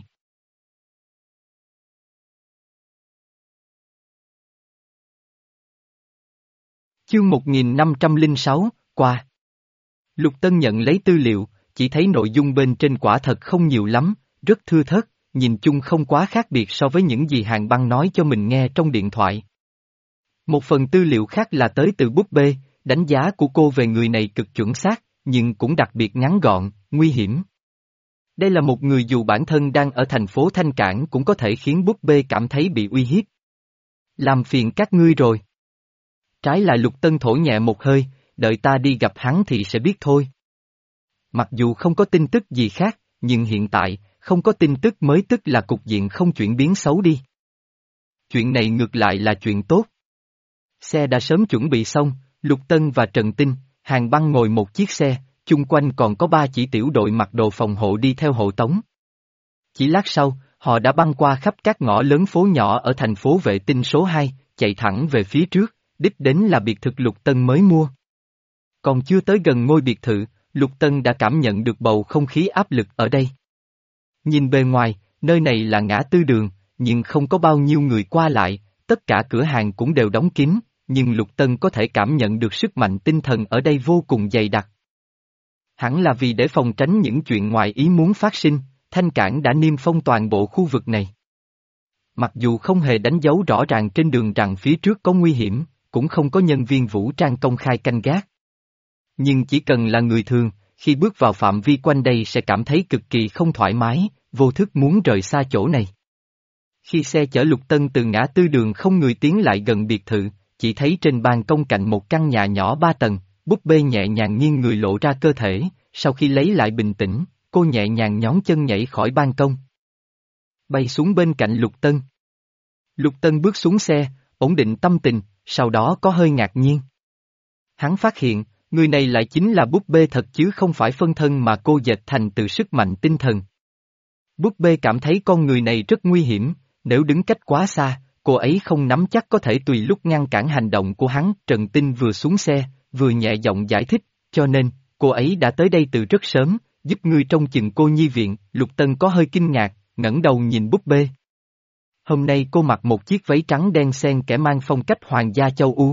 Chương một nghìn năm trăm lẻ sáu, qua. Lục Tân nhận lấy tư liệu, chỉ thấy nội dung bên trên quả thật không nhiều lắm, rất thưa thớt, nhìn chung không quá khác biệt so với những gì Hàng Băng nói cho mình nghe trong điện thoại. Một phần tư liệu khác là tới từ búp bê, đánh giá của cô về người này cực chuẩn xác, nhưng cũng đặc biệt ngắn gọn, nguy hiểm. Đây là một người dù bản thân đang ở thành phố Thanh Cảng cũng có thể khiến búp bê cảm thấy bị uy hiếp. Làm phiền các ngươi rồi. Trái lại Lục Tân thổi nhẹ một hơi, đợi ta đi gặp hắn thì sẽ biết thôi. Mặc dù không có tin tức gì khác, nhưng hiện tại, không có tin tức mới tức là cục diện không chuyển biến xấu đi. Chuyện này ngược lại là chuyện tốt. Xe đã sớm chuẩn bị xong, Lục Tân và Trần Tinh, Hàng Băng ngồi một chiếc xe, chung quanh còn có ba chỉ tiểu đội mặc đồ phòng hộ đi theo hộ tống. Chỉ lát sau, họ đã băng qua khắp các ngõ lớn phố nhỏ ở thành phố vệ tinh số hai, chạy thẳng về phía trước, đích đến là biệt thự Lục Tân mới mua. Còn chưa tới gần ngôi biệt thự, Lục Tân đã cảm nhận được bầu không khí áp lực ở đây. Nhìn bề ngoài, nơi này là ngã tư đường, nhưng không có bao nhiêu người qua lại, tất cả cửa hàng cũng đều đóng kín, nhưng Lục Tân có thể cảm nhận được sức mạnh tinh thần ở đây vô cùng dày đặc. Hẳn là vì để phòng tránh những chuyện ngoài ý muốn phát sinh, Thanh Cảng đã niêm phong toàn bộ khu vực này. Mặc dù không hề đánh dấu rõ ràng trên đường rằng phía trước có nguy hiểm, cũng không có nhân viên vũ trang công khai canh gác. Nhưng chỉ cần là người thường, khi bước vào phạm vi quanh đây sẽ cảm thấy cực kỳ không thoải mái, vô thức muốn rời xa chỗ này. Khi xe chở Lục Tân từ ngã tư đường không người tiến lại gần biệt thự, chỉ thấy trên ban công cạnh một căn nhà nhỏ ba tầng, búp bê nhẹ nhàng nghiêng người lộ ra cơ thể, sau khi lấy lại bình tĩnh, cô nhẹ nhàng nhón chân nhảy khỏi ban công. Bay xuống bên cạnh Lục Tân. Lục Tân bước xuống xe, ổn định tâm tình, sau đó có hơi ngạc nhiên. Hắn phát hiện, người này lại chính là búp bê thật chứ không phải phân thân mà cô dệt thành từ sức mạnh tinh thần. Búp bê cảm thấy con người này rất nguy hiểm, nếu đứng cách quá xa, cô ấy không nắm chắc có thể tùy lúc ngăn cản hành động của hắn. Trần Tinh vừa xuống xe, vừa nhẹ giọng giải thích, cho nên, cô ấy đã tới đây từ rất sớm, giúp ngươi trông chừng cô nhi viện. Lục Tân có hơi kinh ngạc, ngẩng đầu nhìn búp bê. Hôm nay cô mặc một chiếc váy trắng đen xen kẽ mang phong cách hoàng gia châu U.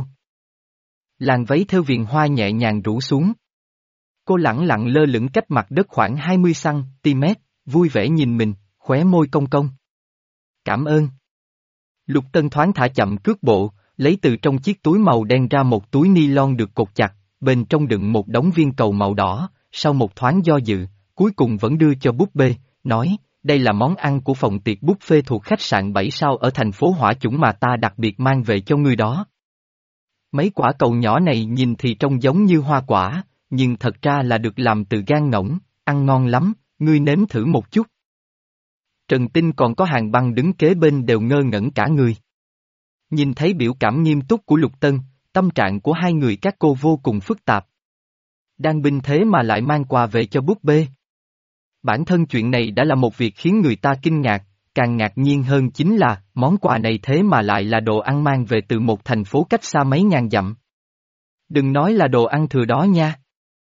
Làn váy theo viền hoa nhẹ nhàng rủ xuống. Cô lẳng lặng lơ lửng cách mặt đất khoảng hai mươi xăng-ti-mét, vui vẻ nhìn mình, khóe môi cong cong. Cảm ơn. Lục Tân thoáng thả chậm cước bộ, lấy từ trong chiếc túi màu đen ra một túi ni lon được cột chặt, bên trong đựng một đống viên cầu màu đỏ, sau một thoáng do dự, cuối cùng vẫn đưa cho búp bê, nói, đây là món ăn của phòng tiệc buffet thuộc khách sạn bảy sao ở thành phố Hỏa Chủng mà ta đặc biệt mang về cho ngươi đó. Mấy quả cầu nhỏ này nhìn thì trông giống như hoa quả, nhưng thật ra là được làm từ gan ngỗng, ăn ngon lắm, ngươi nếm thử một chút. Trần Tinh còn có Hàng Băng đứng kế bên đều ngơ ngẩn cả người. Nhìn thấy biểu cảm nghiêm túc của Lục Tân, tâm trạng của hai người các cô vô cùng phức tạp. Đang binh thế mà lại mang quà về cho búp bê. Bản thân chuyện này đã là một việc khiến người ta kinh ngạc, càng ngạc nhiên hơn chính là món quà này thế mà lại là đồ ăn mang về từ một thành phố cách xa mấy ngàn dặm. Đừng nói là đồ ăn thừa đó nha.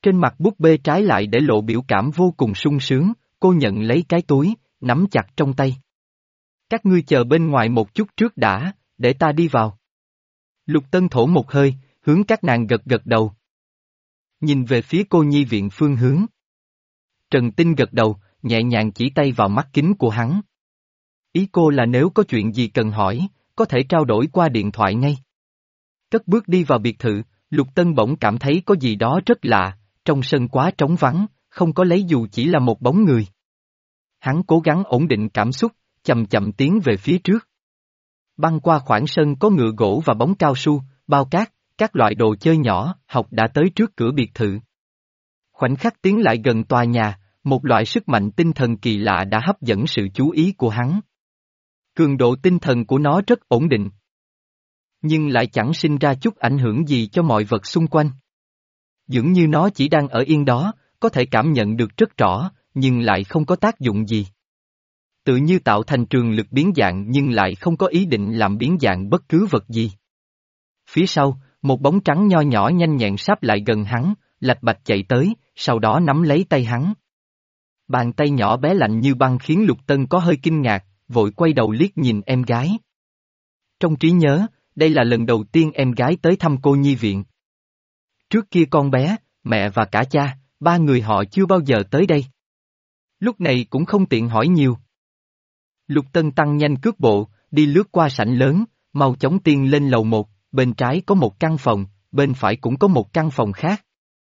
Trên mặt búp bê trái lại để lộ biểu cảm vô cùng sung sướng, cô nhận lấy cái túi, nắm chặt trong tay. Các ngươi chờ bên ngoài một chút trước đã, để ta đi vào. Lục Tân thổ một hơi, hướng các nàng gật gật đầu. Nhìn về phía cô nhi viện phương hướng. Trần Tinh gật đầu, nhẹ nhàng chỉ tay vào mắt kính của hắn. Ý cô là nếu có chuyện gì cần hỏi, có thể trao đổi qua điện thoại ngay. Cất bước đi vào biệt thự, Lục Tân bỗng cảm thấy có gì đó rất lạ, trong sân quá trống vắng, không có lấy dù chỉ là một bóng người. Hắn cố gắng ổn định cảm xúc, chậm chậm tiến về phía trước. Băng qua khoảng sân có ngựa gỗ và bóng cao su, bao cát, các loại đồ chơi nhỏ, học đã tới trước cửa biệt thự. Khoảnh khắc tiến lại gần tòa nhà, một loại sức mạnh tinh thần kỳ lạ đã hấp dẫn sự chú ý của hắn. Cường độ tinh thần của nó rất ổn định. Nhưng lại chẳng sinh ra chút ảnh hưởng gì cho mọi vật xung quanh. Dường như nó chỉ đang ở yên đó, có thể cảm nhận được rất rõ, nhưng lại không có tác dụng gì. Tự như tạo thành trường lực biến dạng nhưng lại không có ý định làm biến dạng bất cứ vật gì. Phía sau, một bóng trắng nho nhỏ nhanh nhẹn sáp lại gần hắn, lạch bạch chạy tới, sau đó nắm lấy tay hắn. Bàn tay nhỏ bé lạnh như băng khiến Lục Tân có hơi kinh ngạc, vội quay đầu liếc nhìn em gái. Trong trí nhớ, đây là lần đầu tiên em gái tới thăm cô nhi viện. Trước kia con bé, mẹ và cả cha, ba người họ chưa bao giờ tới đây. Lúc này cũng không tiện hỏi nhiều. Lục Tân tăng nhanh cước bộ, đi lướt qua sảnh lớn, mau chóng tiên lên lầu một, bên trái có một căn phòng, bên phải cũng có một căn phòng khác.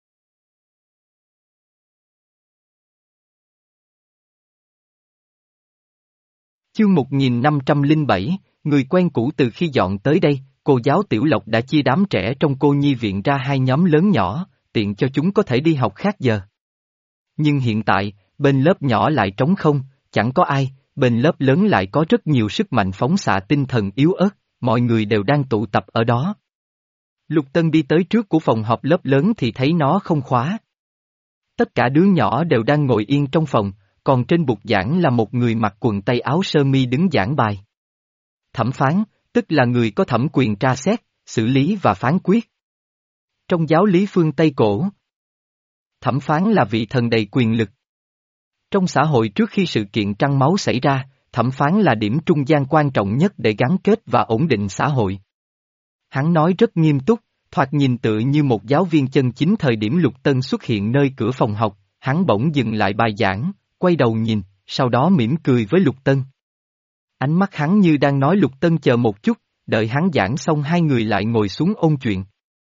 Chương một nghìn năm trăm lẻ bảy, người quen cũ từ khi dọn tới đây, cô giáo Tiểu Lộc đã chia đám trẻ trong cô nhi viện ra hai nhóm lớn nhỏ, tiện cho chúng có thể đi học khác giờ. Nhưng hiện tại, bên lớp nhỏ lại trống không, chẳng có ai, bên lớp lớn lại có rất nhiều sức mạnh phóng xạ tinh thần yếu ớt, mọi người đều đang tụ tập ở đó. Lục Tân đi tới trước của phòng họp lớp lớn thì thấy nó không khóa. Tất cả đứa nhỏ đều đang ngồi yên trong phòng, còn trên bục giảng là một người mặc quần tây áo sơ mi đứng giảng bài. Thẩm phán, tức là người có thẩm quyền tra xét, xử lý và phán quyết. Trong giáo lý phương Tây cổ, thẩm phán là vị thần đầy quyền lực. Trong xã hội trước khi sự kiện trăng máu xảy ra, thẩm phán là điểm trung gian quan trọng nhất để gắn kết và ổn định xã hội. Hắn nói rất nghiêm túc, thoạt nhìn tựa như một giáo viên chân chính. Thời điểm Lục Tân xuất hiện nơi cửa phòng học, hắn bỗng dừng lại bài giảng, quay đầu nhìn, sau đó mỉm cười với Lục Tân. Ánh mắt hắn như đang nói Lục Tân chờ một chút, đợi hắn giảng xong hai người lại ngồi xuống ôn chuyện.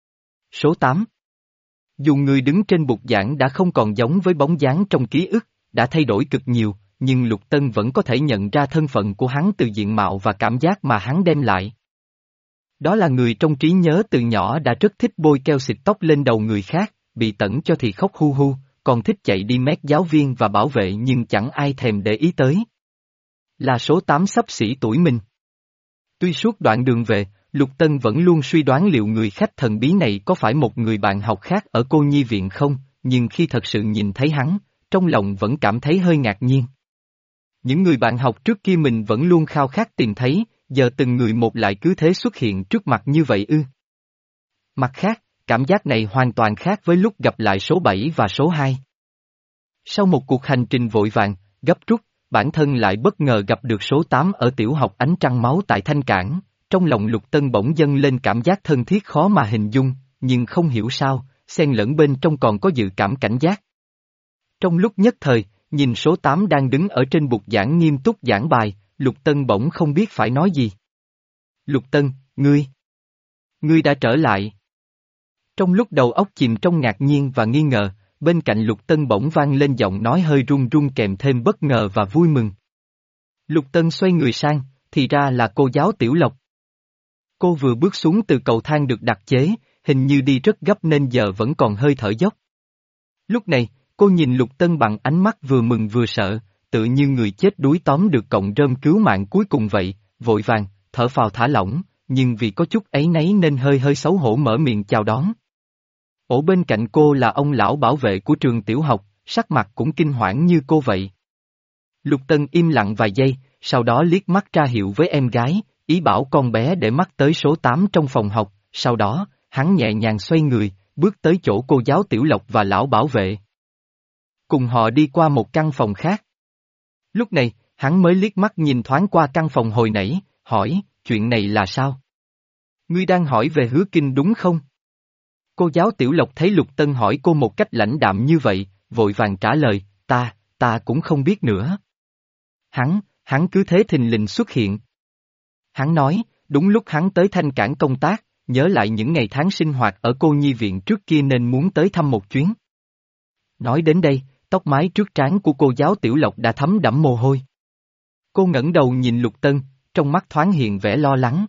Số tám. Dù người đứng trên bục giảng đã không còn giống với bóng dáng trong ký ức, đã thay đổi cực nhiều, nhưng Lục Tân vẫn có thể nhận ra thân phận của hắn từ diện mạo và cảm giác mà hắn đem lại. Đó là người trong trí nhớ từ nhỏ đã rất thích bôi keo xịt tóc lên đầu người khác, bị tẩn cho thì khóc hu hu, còn thích chạy đi mét giáo viên và bảo vệ nhưng chẳng ai thèm để ý tới. Là số tám xấp xỉ tuổi mình. Tuy suốt đoạn đường về, Lục Tân vẫn luôn suy đoán liệu người khách thần bí này có phải một người bạn học khác ở cô nhi viện không, nhưng khi thật sự nhìn thấy hắn, trong lòng vẫn cảm thấy hơi ngạc nhiên. Những người bạn học trước kia mình vẫn luôn khao khát tìm thấy, giờ từng người một lại cứ thế xuất hiện trước mặt như vậy ư. Mặt khác, cảm giác này hoàn toàn khác với lúc gặp lại số bảy và số hai. Sau một cuộc hành trình vội vàng, gấp rút, bản thân lại bất ngờ gặp được số tám ở tiểu học Ánh Trăng Máu tại Thanh Cảng, trong lòng Lục Tân bỗng dâng lên cảm giác thân thiết khó mà hình dung, nhưng không hiểu sao, xen lẫn bên trong còn có dự cảm cảnh giác. Trong lúc nhất thời, nhìn số tám đang đứng ở trên bục giảng nghiêm túc giảng bài, Lục Tân bỗng không biết phải nói gì. Lục Tân, ngươi... Ngươi đã trở lại. Trong lúc đầu óc chìm trong ngạc nhiên và nghi ngờ, bên cạnh Lục Tân bỗng vang lên giọng nói hơi run run kèm thêm bất ngờ và vui mừng. Lục Tân xoay người sang, thì ra là cô giáo Tiểu Lộc. Cô vừa bước xuống từ cầu thang được đặt chế, hình như đi rất gấp nên giờ vẫn còn hơi thở dốc. Lúc này, cô nhìn Lục Tân bằng ánh mắt vừa mừng vừa sợ, tự như người chết đuối tóm được cọng rơm cứu mạng cuối cùng vậy, vội vàng, thở phào thả lỏng, nhưng vì có chút áy náy nên hơi hơi xấu hổ mở miệng chào đón. Ở bên cạnh cô là ông lão bảo vệ của trường tiểu học, sắc mặt cũng kinh hoảng như cô vậy. Lục Tân im lặng vài giây, sau đó liếc mắt ra hiệu với em gái, ý bảo con bé để mắt tới số tám trong phòng học, sau đó, hắn nhẹ nhàng xoay người, bước tới chỗ cô giáo Tiểu Lộc và lão bảo vệ. Cùng họ đi qua một căn phòng khác. Lúc này, hắn mới liếc mắt nhìn thoáng qua căn phòng hồi nãy, hỏi, chuyện này là sao? Ngươi đang hỏi về Hứa Kinh đúng không? Cô giáo Tiểu Lộc thấy Lục Tân hỏi cô một cách lãnh đạm như vậy, vội vàng trả lời, ta, ta cũng không biết nữa. Hắn, hắn cứ thế thình lình xuất hiện. Hắn nói, đúng lúc hắn tới Thanh Cảng công tác, nhớ lại những ngày tháng sinh hoạt ở cô nhi viện trước kia nên muốn tới thăm một chuyến. Nói đến đây, tóc mái trước trán của cô giáo Tiểu Lộc đã thấm đẫm mồ hôi. Cô ngẩng đầu nhìn Lục Tân, trong mắt thoáng hiện vẻ lo lắng.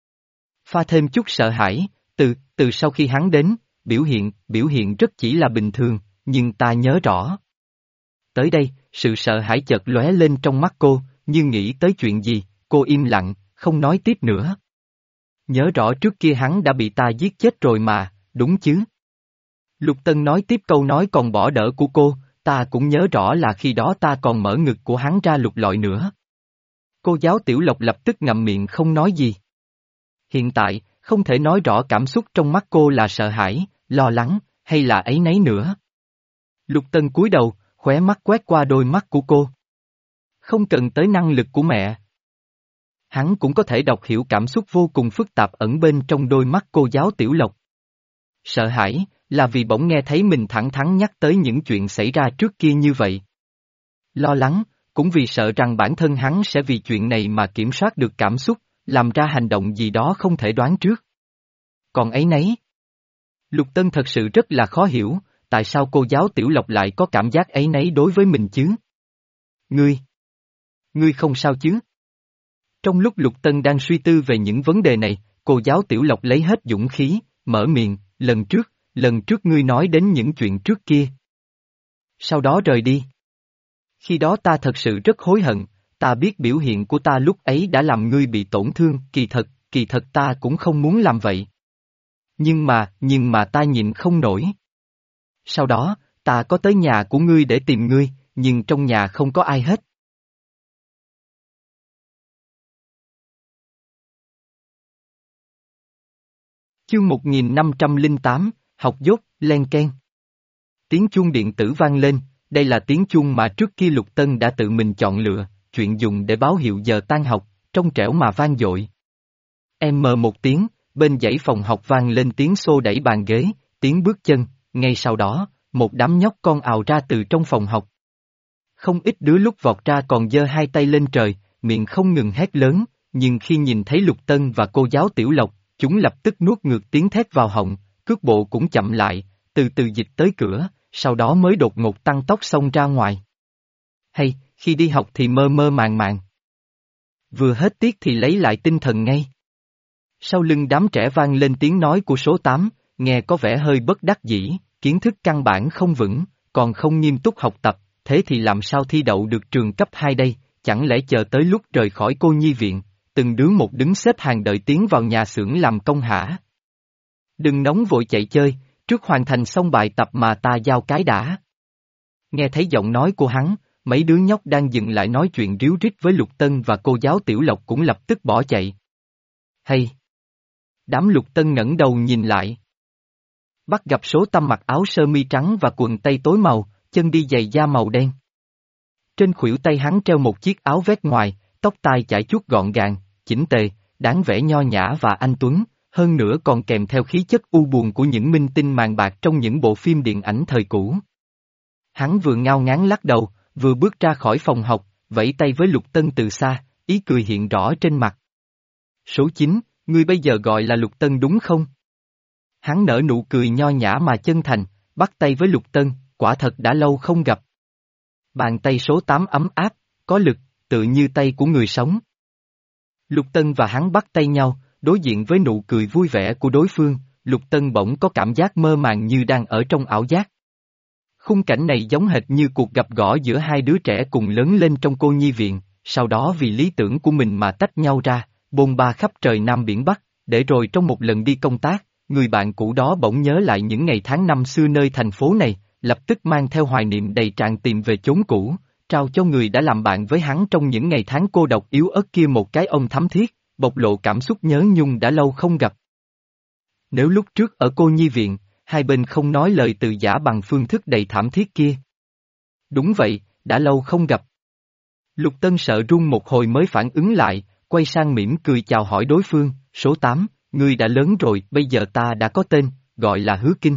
Pha thêm chút sợ hãi, từ, từ sau khi hắn đến, biểu hiện, biểu hiện rất chỉ là bình thường, nhưng ta nhớ rõ. Tới đây, sự sợ hãi chợt lóe lên trong mắt cô, như nghĩ tới chuyện gì, cô im lặng, không nói tiếp nữa. Nhớ rõ trước kia hắn đã bị ta giết chết rồi mà, đúng chứ? Lục Tân nói tiếp câu nói còn bỏ đỡ của cô, ta cũng nhớ rõ là khi đó ta còn mở ngực của hắn ra lục lọi nữa. Cô giáo Tiểu Lộc lập tức ngậm miệng không nói gì. Hiện tại, không thể nói rõ cảm xúc trong mắt cô là sợ hãi, lo lắng, hay là áy náy nữa. Lục Tân cúi đầu, khóe mắt quét qua đôi mắt của cô. Không cần tới năng lực của mẹ. Hắn cũng có thể đọc hiểu cảm xúc vô cùng phức tạp ẩn bên trong đôi mắt cô giáo Tiểu Lộc. Sợ hãi, là vì bỗng nghe thấy mình thẳng thắn nhắc tới những chuyện xảy ra trước kia như vậy. Lo lắng, cũng vì sợ rằng bản thân hắn sẽ vì chuyện này mà kiểm soát được cảm xúc, làm ra hành động gì đó không thể đoán trước. Còn ấy nấy. Lục Tân thật sự rất là khó hiểu, tại sao cô giáo Tiểu Lộc lại có cảm giác ấy nấy đối với mình chứ? Ngươi! Ngươi không sao chứ? Trong lúc Lục Tân đang suy tư về những vấn đề này, cô giáo Tiểu Lộc lấy hết dũng khí, mở miệng, lần trước, lần trước ngươi nói đến những chuyện trước kia. Sau đó rời đi. Khi đó ta thật sự rất hối hận, ta biết biểu hiện của ta lúc ấy đã làm ngươi bị tổn thương, kỳ thật, kỳ thật ta cũng không muốn làm vậy. Nhưng mà, nhưng mà ta nhịn không nổi. Sau đó, ta có tới nhà của ngươi để tìm ngươi, nhưng trong nhà không có ai hết. Chương một nghìn năm trăm lẻ tám, học dốt, len keng. Tiếng chuông điện tử vang lên, đây là tiếng chuông mà trước kia Lục Tân đã tự mình chọn lựa, chuyện dùng để báo hiệu giờ tan học, trong trẻo mà vang dội. Em mờ một tiếng, bên dãy phòng học vang lên tiếng xô đẩy bàn ghế, tiếng bước chân, ngay sau đó, một đám nhóc con ào ra từ trong phòng học. Không ít đứa lúc vọt ra còn giơ hai tay lên trời, miệng không ngừng hét lớn, nhưng khi nhìn thấy Lục Tân và cô giáo Tiểu Lộc, chúng lập tức nuốt ngược tiếng thét vào họng, cước bộ cũng chậm lại, từ từ dịch tới cửa, sau đó mới đột ngột tăng tốc xông ra ngoài. Hay, khi đi học thì mơ mơ màng màng. Vừa hết tiết thì lấy lại tinh thần ngay. Sau lưng đám trẻ vang lên tiếng nói của số tám, nghe có vẻ hơi bất đắc dĩ, kiến thức căn bản không vững, còn không nghiêm túc học tập, thế thì làm sao thi đậu được trường cấp hai đây, chẳng lẽ chờ tới lúc rời khỏi cô nhi viện, từng đứa một đứng xếp hàng đợi tiến vào nhà xưởng làm công hả? Đừng nóng vội chạy chơi, trước hoàn thành xong bài tập mà ta giao cái đã. Nghe thấy giọng nói của hắn, mấy đứa nhóc đang dừng lại nói chuyện ríu rít với Lục Tân và cô giáo Tiểu Lộc cũng lập tức bỏ chạy. Hay! Đám Lục Tân ngẩng đầu nhìn lại. Bắt gặp số Tâm mặc áo sơ mi trắng và quần tây tối màu, chân đi giày da màu đen. Trên khuỷu tay hắn treo một chiếc áo vest ngoài, tóc tai chải chuốt gọn gàng, chỉnh tề, đáng vẻ nho nhã và anh tuấn, hơn nữa còn kèm theo khí chất u buồn của những minh tinh màn bạc trong những bộ phim điện ảnh thời cũ. Hắn vừa ngao ngán lắc đầu, vừa bước ra khỏi phòng học, vẫy tay với Lục Tân từ xa, ý cười hiện rõ trên mặt. Số chín, ngươi bây giờ gọi là Lục Tân đúng không? Hắn nở nụ cười nho nhã mà chân thành, bắt tay với Lục Tân, quả thật đã lâu không gặp. Bàn tay số tám ấm áp, có lực, tự như tay của người sống. Lục Tân và hắn bắt tay nhau, đối diện với nụ cười vui vẻ của đối phương, Lục Tân bỗng có cảm giác mơ màng như đang ở trong ảo giác. Khung cảnh này giống hệt như cuộc gặp gỡ giữa hai đứa trẻ cùng lớn lên trong cô nhi viện, sau đó vì lý tưởng của mình mà tách nhau ra, bôn ba khắp trời Nam biển Bắc, để rồi trong một lần đi công tác, người bạn cũ đó bỗng nhớ lại những ngày tháng năm xưa nơi thành phố này, lập tức mang theo hoài niệm đầy tràn tìm về chốn cũ, trao cho người đã làm bạn với hắn trong những ngày tháng cô độc yếu ớt kia một cái ôm thắm thiết, bộc lộ cảm xúc nhớ nhung đã lâu không gặp. Nếu lúc trước ở cô nhi viện, hai bên không nói lời từ giả bằng phương thức đầy thảm thiết kia. Đúng vậy, đã lâu không gặp. Lục Tân sợ run một hồi mới phản ứng lại, quay sang mỉm cười chào hỏi đối phương, số tám, ngươi đã lớn rồi, bây giờ ta đã có tên, gọi là Hứa Kinh.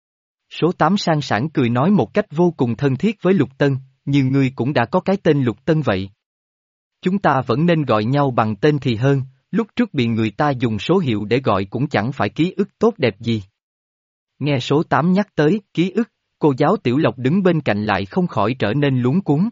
Số tám sang sảng cười nói một cách vô cùng thân thiết với Lục Tân, như ngươi cũng đã có cái tên Lục Tân vậy. Chúng ta vẫn nên gọi nhau bằng tên thì hơn, lúc trước bị người ta dùng số hiệu để gọi cũng chẳng phải ký ức tốt đẹp gì. Nghe số tám nhắc tới ký ức, cô giáo Tiểu Lộc đứng bên cạnh lại không khỏi trở nên luống cuống.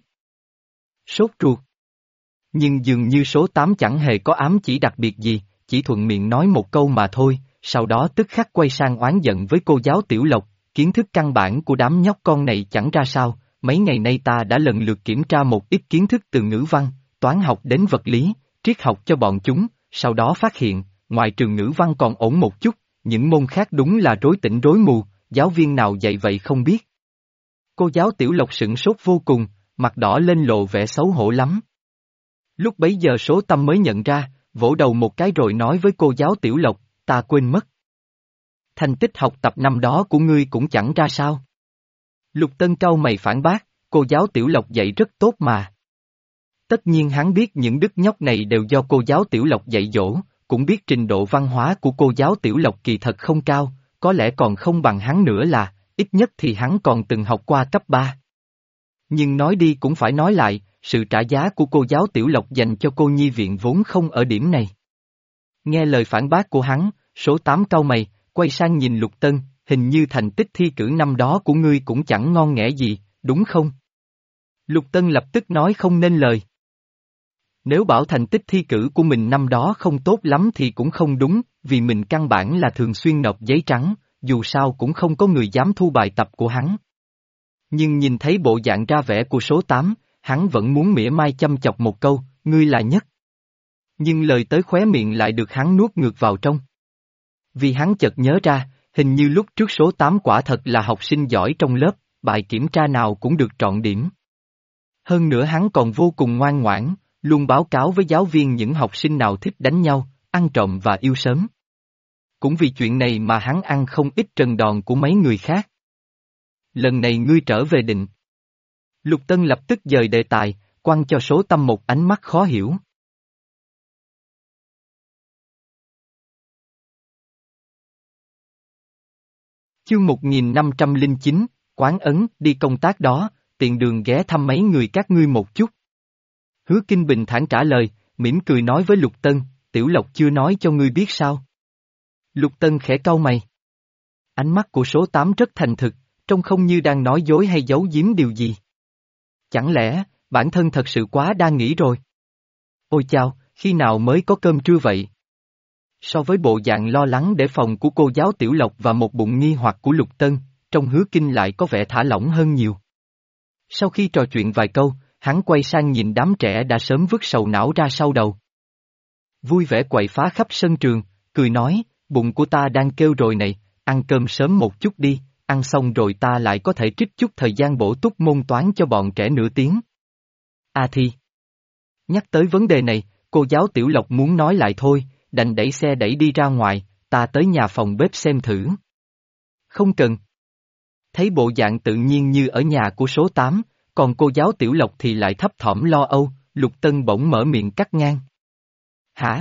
Sốt ruột. Nhưng dường như số tám chẳng hề có ám chỉ đặc biệt gì, chỉ thuận miệng nói một câu mà thôi, sau đó tức khắc quay sang oán giận với cô giáo Tiểu Lộc, kiến thức căn bản của đám nhóc con này chẳng ra sao, mấy ngày nay ta đã lần lượt kiểm tra một ít kiến thức từ ngữ văn, toán học đến vật lý, triết học cho bọn chúng, sau đó phát hiện, ngoài trừ ngữ văn còn ổn một chút, những môn khác đúng là rối tỉnh rối mù, giáo viên nào dạy vậy không biết. Cô giáo Tiểu Lộc sửng sốt vô cùng, mặt đỏ lên lộ vẻ xấu hổ lắm. Lúc bấy giờ số tâm mới nhận ra, vỗ đầu một cái rồi nói với cô giáo Tiểu Lộc, ta quên mất. Thành tích học tập năm đó của ngươi cũng chẳng ra sao. Lục Tân cau mày phản bác, cô giáo Tiểu Lộc dạy rất tốt mà. Tất nhiên hắn biết những đức nhóc này đều do cô giáo Tiểu Lộc dạy dỗ, cũng biết trình độ văn hóa của cô giáo Tiểu Lộc kỳ thật không cao, có lẽ còn không bằng hắn nữa là, ít nhất thì hắn còn từng học qua cấp ba. Nhưng nói đi cũng phải nói lại, sự trả giá của cô giáo Tiểu Lộc dành cho cô nhi viện vốn không ở điểm này. Nghe lời phản bác của hắn, số tám cau mày, quay sang nhìn Lục Tân, hình như thành tích thi cử năm đó của ngươi cũng chẳng ngon nghẻ gì, đúng không? Lục Tân lập tức nói không nên lời. Nếu bảo thành tích thi cử của mình năm đó không tốt lắm thì cũng không đúng, vì mình căn bản là thường xuyên nộp giấy trắng, dù sao cũng không có người dám thu bài tập của hắn. Nhưng nhìn thấy bộ dạng ra vẻ của số tám, hắn vẫn muốn mỉa mai châm chọc một câu, ngươi là nhất. Nhưng lời tới khóe miệng lại được hắn nuốt ngược vào trong. Vì hắn chợt nhớ ra, hình như lúc trước số tám quả thật là học sinh giỏi trong lớp, bài kiểm tra nào cũng được trọn điểm. Hơn nữa hắn còn vô cùng ngoan ngoãn, luôn báo cáo với giáo viên những học sinh nào thích đánh nhau, ăn trộm và yêu sớm. Cũng vì chuyện này mà hắn ăn không ít trần đòn của mấy người khác. Lần này ngươi trở về định. Lục Tân lập tức dời đề tài, quăng cho số tâm một ánh mắt khó hiểu. Chương một nghìn năm trăm lẻ chín, Quán Ấn, đi công tác đó, tiện đường ghé thăm mấy người các ngươi một chút. Hứa Kinh bình thản trả lời, mỉm cười nói với Lục Tân, Tiểu Lộc chưa nói cho ngươi biết sao. Lục Tân khẽ cau mày. Ánh mắt của số tám rất thành thực, trông không như đang nói dối hay giấu giếm điều gì. Chẳng lẽ, bản thân thật sự quá đa nghĩ rồi? Ôi chao, khi nào mới có cơm trưa vậy? So với bộ dạng lo lắng để phòng của cô giáo Tiểu Lộc và một bụng nghi hoặc của Lục Tân, trong Hứa Kinh lại có vẻ thả lỏng hơn nhiều. Sau khi trò chuyện vài câu, hắn quay sang nhìn đám trẻ đã sớm vứt sầu não ra sau đầu. Vui vẻ quậy phá khắp sân trường, cười nói, bụng của ta đang kêu rồi này, ăn cơm sớm một chút đi, ăn xong rồi ta lại có thể trích chút thời gian bổ túc môn toán cho bọn trẻ nửa tiếng. À thì. Nhắc tới vấn đề này, cô giáo Tiểu Lộc muốn nói lại thôi, đành đẩy xe đẩy đi ra ngoài, ta tới nhà phòng bếp xem thử. Không cần. Thấy bộ dạng tự nhiên như ở nhà của số tám, còn cô giáo Tiểu Lộc thì lại thấp thỏm lo âu, Lục Tân bỗng mở miệng cắt ngang. Hả?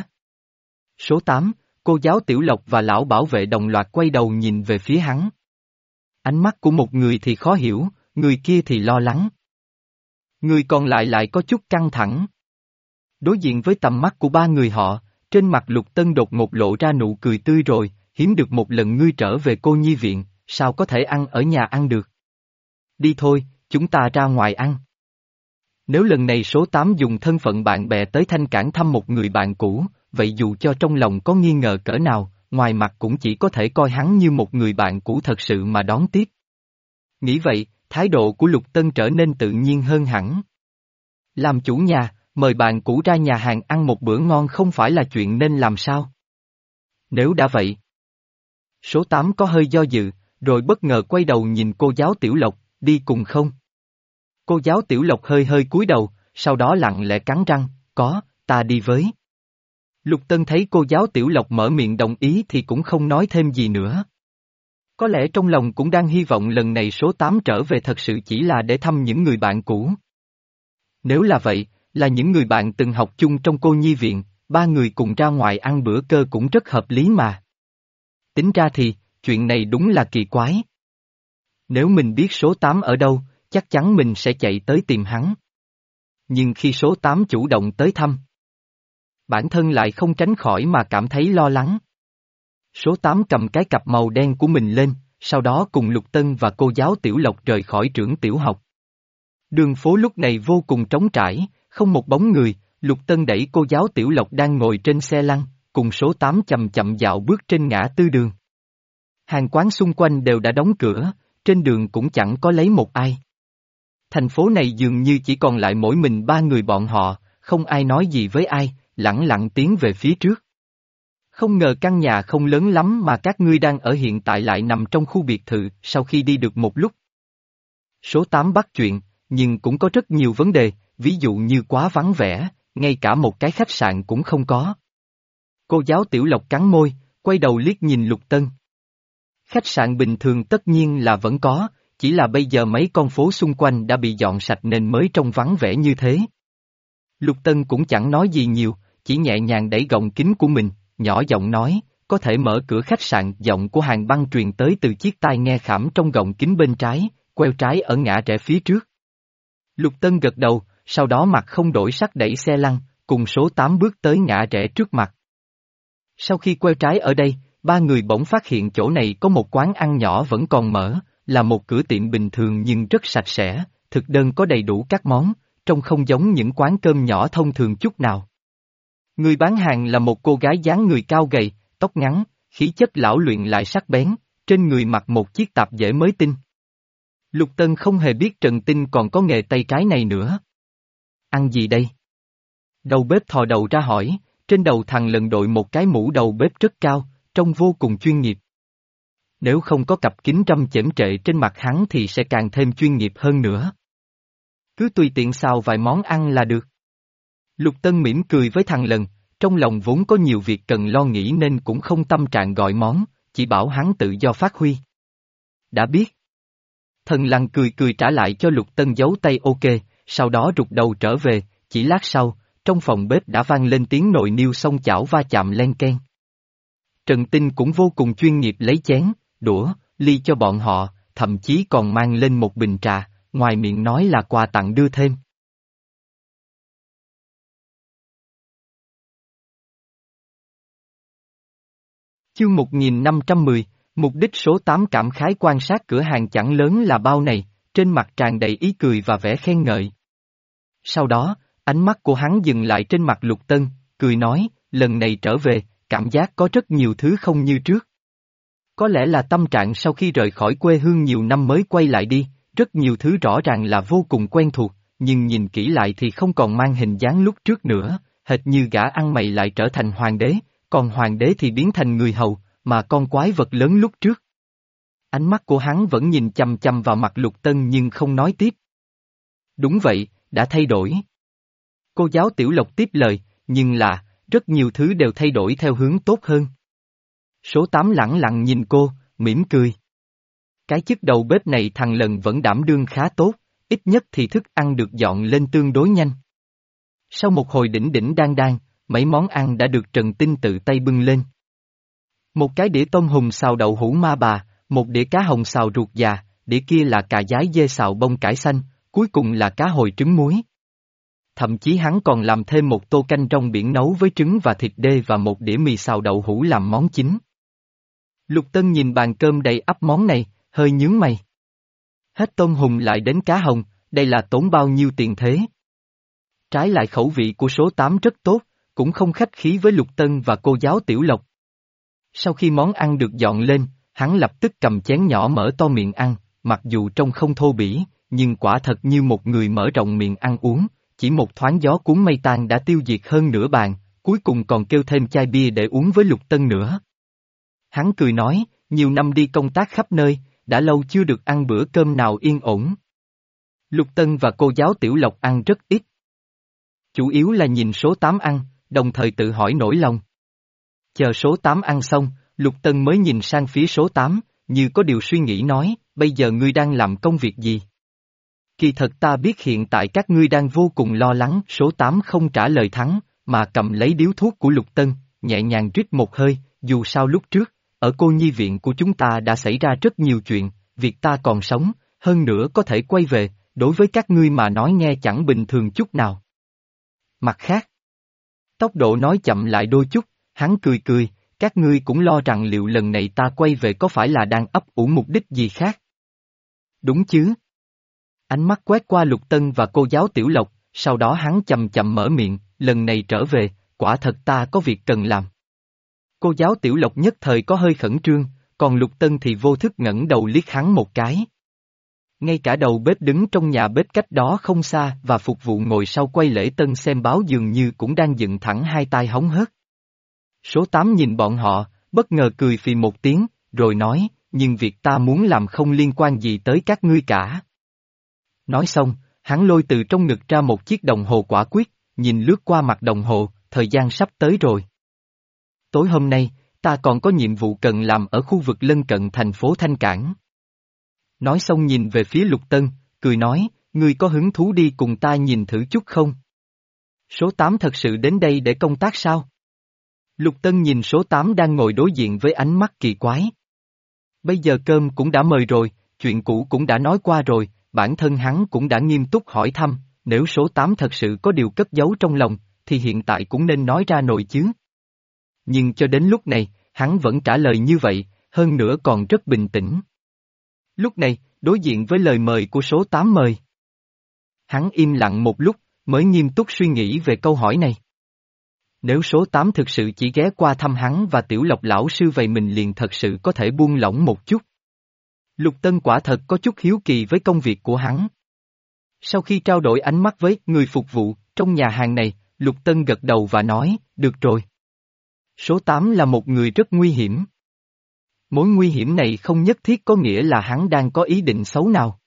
Số tám, cô giáo Tiểu Lộc và lão bảo vệ đồng loạt quay đầu nhìn về phía hắn. Ánh mắt của một người thì khó hiểu, người kia thì lo lắng. Người còn lại lại có chút căng thẳng. Đối diện với tầm mắt của ba người họ, trên mặt Lục Tân đột ngột lộ ra nụ cười tươi rồi, hiếm được một lần ngươi trở về cô nhi viện, sao có thể ăn ở nhà ăn được. Đi thôi, chúng ta ra ngoài ăn. Nếu lần này số tám dùng thân phận bạn bè tới Thanh Cảng thăm một người bạn cũ, vậy dù cho trong lòng có nghi ngờ cỡ nào, ngoài mặt cũng chỉ có thể coi hắn như một người bạn cũ thật sự mà đón tiếp. Nghĩ vậy, thái độ của Lục Tân trở nên tự nhiên hơn hẳn. Làm chủ nhà, mời bạn cũ ra nhà hàng ăn một bữa ngon không phải là chuyện nên làm sao? Nếu đã vậy. Số tám có hơi do dự, rồi bất ngờ quay đầu nhìn cô giáo Tiểu Lộc, đi cùng không? Cô giáo Tiểu Lộc hơi hơi cúi đầu, sau đó lặng lẽ cắn răng, có, ta đi với. Lục Tân thấy cô giáo Tiểu Lộc mở miệng đồng ý thì cũng không nói thêm gì nữa. Có lẽ trong lòng cũng đang hy vọng lần này số tám trở về thật sự chỉ là để thăm những người bạn cũ. Nếu là vậy, là những người bạn từng học chung trong cô nhi viện, ba người cùng ra ngoài ăn bữa cơm cũng rất hợp lý mà. Tính ra thì, chuyện này đúng là kỳ quái. Nếu mình biết số tám ở đâu, chắc chắn mình sẽ chạy tới tìm hắn. Nhưng khi số tám chủ động tới thăm, bản thân lại không tránh khỏi mà cảm thấy lo lắng. Số tám cầm cái cặp màu đen của mình lên, sau đó cùng Lục Tân và cô giáo Tiểu Lộc rời khỏi trường tiểu học. Đường phố lúc này vô cùng trống trải, không một bóng người, Lục Tân đẩy cô giáo Tiểu Lộc đang ngồi trên xe lăn, cùng số tám chậm chậm dạo bước trên ngã tư đường. Hàng quán xung quanh đều đã đóng cửa, trên đường cũng chẳng có lấy một ai. Thành phố này dường như chỉ còn lại mỗi mình ba người bọn họ, không ai nói gì với ai, lẳng lặng tiến về phía trước. Không ngờ căn nhà không lớn lắm mà các ngươi đang ở hiện tại lại nằm trong khu biệt thự. Sau khi đi được một lúc, số tám bắt chuyện, nhưng cũng có rất nhiều vấn đề, ví dụ như quá vắng vẻ, ngay cả một cái khách sạn cũng không có. Cô giáo Tiểu Lộc cắn môi, quay đầu liếc nhìn Lục Tân. Khách sạn bình thường tất nhiên là vẫn có, chỉ là bây giờ mấy con phố xung quanh đã bị dọn sạch nên mới trông vắng vẻ như thế. Lục Tân cũng chẳng nói gì nhiều, chỉ nhẹ nhàng đẩy gọng kính của mình, nhỏ giọng nói, có thể mở cửa khách sạn. Giọng của Hàng Băng truyền tới từ chiếc tai nghe khảm trong gọng kính bên trái, queo trái ở ngã rẽ phía trước. Lục Tân gật đầu, sau đó mặt không đổi sắc đẩy xe lăn, cùng số tám bước tới ngã rẽ trước mặt. Sau khi queo trái ở đây, ba người bỗng phát hiện chỗ này có một quán ăn nhỏ vẫn còn mở, là một cửa tiệm bình thường nhưng rất sạch sẽ, thực đơn có đầy đủ các món, trông không giống những quán cơm nhỏ thông thường chút nào. Người bán hàng là một cô gái dáng người cao gầy, tóc ngắn, khí chất lão luyện lại sắc bén, trên người mặc một chiếc tạp dề mới tinh. Lục Tân không hề biết Trần Tinh còn có nghề tay trái này nữa. Ăn gì đây? Đầu bếp thò đầu ra hỏi, trên đầu thằng lần đội một cái mũ đầu bếp rất cao, trông vô cùng chuyên nghiệp. Nếu không có cặp kính râm chễm trệ trên mặt hắn thì sẽ càng thêm chuyên nghiệp hơn nữa. Cứ tùy tiện xào vài món ăn là được. Lục Tân mỉm cười với thằng lần, trong lòng vốn có nhiều việc cần lo nghĩ nên cũng không tâm trạng gọi món, chỉ bảo hắn tự do phát huy. Đã biết. Thần Lằn cười cười trả lại cho Lục Tân giấu tay ok, sau đó rụt đầu trở về, chỉ lát sau, trong phòng bếp đã vang lên tiếng nồi niêu xông chảo va chạm len keng. Trần Tinh cũng vô cùng chuyên nghiệp lấy chén, đũa, ly cho bọn họ, thậm chí còn mang lên một bình trà, ngoài miệng nói là quà tặng đưa thêm. Chương một nghìn năm trăm mười, mục đích số tám cảm khái quan sát cửa hàng chẳng lớn là bao này, trên mặt tràn đầy ý cười và vẻ khen ngợi. Sau đó, ánh mắt của hắn dừng lại trên mặt Lục Tân, cười nói, lần này trở về, cảm giác có rất nhiều thứ không như trước. Có lẽ là tâm trạng sau khi rời khỏi quê hương nhiều năm mới quay lại đi, rất nhiều thứ rõ ràng là vô cùng quen thuộc, nhưng nhìn kỹ lại thì không còn mang hình dáng lúc trước nữa, hệt như gã ăn mày lại trở thành hoàng đế, còn hoàng đế thì biến thành người hầu, mà con quái vật lớn lúc trước. Ánh mắt của hắn vẫn nhìn chằm chằm vào mặt Lục Tân nhưng không nói tiếp. Đúng vậy, đã thay đổi. Cô giáo Tiểu Lộc tiếp lời, nhưng là, rất nhiều thứ đều thay đổi theo hướng tốt hơn. Số tám lẳng lặng nhìn cô, mỉm cười. Cái chức đầu bếp này thằng lần vẫn đảm đương khá tốt, ít nhất thì thức ăn được dọn lên tương đối nhanh. Sau một hồi đỉnh đỉnh đang đang, mấy món ăn đã được Trần Tinh tự tay bưng lên. Một cái đĩa tôm hùm xào đậu hũ ma bà, một đĩa cá hồng xào ruột già, đĩa kia là cà dái dê xào bông cải xanh, cuối cùng là cá hồi trứng muối. Thậm chí hắn còn làm thêm một tô canh rong biển nấu với trứng và thịt đê và một đĩa mì xào đậu hũ làm món chính. Lục Tân nhìn bàn cơm đầy ắp món này, hơi nhướng mày. Hết tôm hùm lại đến cá hồng, đây là tốn bao nhiêu tiền thế? Trái lại khẩu vị của số tám rất tốt, cũng không khách khí với Lục Tân và cô giáo Tiểu Lộc. Sau khi món ăn được dọn lên, hắn lập tức cầm chén nhỏ mở to miệng ăn, mặc dù trông không thô bỉ, nhưng quả thật như một người mở rộng miệng ăn uống, chỉ một thoáng gió cuốn mây tan đã tiêu diệt hơn nửa bàn, cuối cùng còn kêu thêm chai bia để uống với Lục Tân nữa. Hắn cười nói, nhiều năm đi công tác khắp nơi, đã lâu chưa được ăn bữa cơm nào yên ổn. Lục Tân và cô giáo Tiểu Lộc ăn rất ít. Chủ yếu là nhìn số tám ăn, đồng thời tự hỏi nỗi lòng. Chờ số tám ăn xong, Lục Tân mới nhìn sang phía số tám, như có điều suy nghĩ nói, bây giờ ngươi đang làm công việc gì? Kỳ thật ta biết hiện tại các ngươi đang vô cùng lo lắng, số tám không trả lời thắng, mà cầm lấy điếu thuốc của Lục Tân, nhẹ nhàng rít một hơi, dù sao lúc trước, ở cô nhi viện của chúng ta đã xảy ra rất nhiều chuyện, việc ta còn sống, hơn nữa có thể quay về, đối với các ngươi mà nói nghe chẳng bình thường chút nào. Mặt khác, tốc độ nói chậm lại đôi chút, hắn cười cười, các ngươi cũng lo rằng liệu lần này ta quay về có phải là đang ấp ủ mục đích gì khác. Đúng chứ? Ánh mắt quét qua Lục Tân và cô giáo Tiểu Lộc, sau đó hắn chậm chậm mở miệng, lần này trở về, quả thật ta có việc cần làm. Cô giáo Tiểu Lộc nhất thời có hơi khẩn trương, còn Lục Tân thì vô thức ngẩng đầu liếc hắn một cái. Ngay cả đầu bếp đứng trong nhà bếp cách đó không xa và phục vụ ngồi sau quay lễ tân xem báo dường như cũng đang dựng thẳng hai tai hóng hớt. Số tám nhìn bọn họ, bất ngờ cười phì một tiếng, rồi nói, nhưng việc ta muốn làm không liên quan gì tới các ngươi cả. Nói xong, hắn lôi từ trong ngực ra một chiếc đồng hồ quả quyết, nhìn lướt qua mặt đồng hồ, thời gian sắp tới rồi. Tối hôm nay, ta còn có nhiệm vụ cần làm ở khu vực lân cận thành phố Thanh Cảng. Nói xong nhìn về phía Lục Tân, cười nói, ngươi có hứng thú đi cùng ta nhìn thử chút không? Số tám thật sự đến đây để công tác sao? Lục Tân nhìn số tám đang ngồi đối diện với ánh mắt kỳ quái. Bây giờ cơm cũng đã mời rồi, chuyện cũ cũng đã nói qua rồi, bản thân hắn cũng đã nghiêm túc hỏi thăm, nếu số tám thật sự có điều cất giấu trong lòng, thì hiện tại cũng nên nói ra nồi chứ. Nhưng cho đến lúc này, hắn vẫn trả lời như vậy, hơn nữa còn rất bình tĩnh. Lúc này, đối diện với lời mời của số tám mời. Hắn im lặng một lúc, mới nghiêm túc suy nghĩ về câu hỏi này. Nếu số tám thực sự chỉ ghé qua thăm hắn và Tiểu Lộc lão sư vậy mình liền thật sự có thể buông lỏng một chút. Lục Tân quả thật có chút hiếu kỳ với công việc của hắn. Sau khi trao đổi ánh mắt với người phục vụ trong nhà hàng này, Lục Tân gật đầu và nói, được rồi. Số tám là một người rất nguy hiểm. Mối nguy hiểm này không nhất thiết có nghĩa là hắn đang có ý định xấu nào.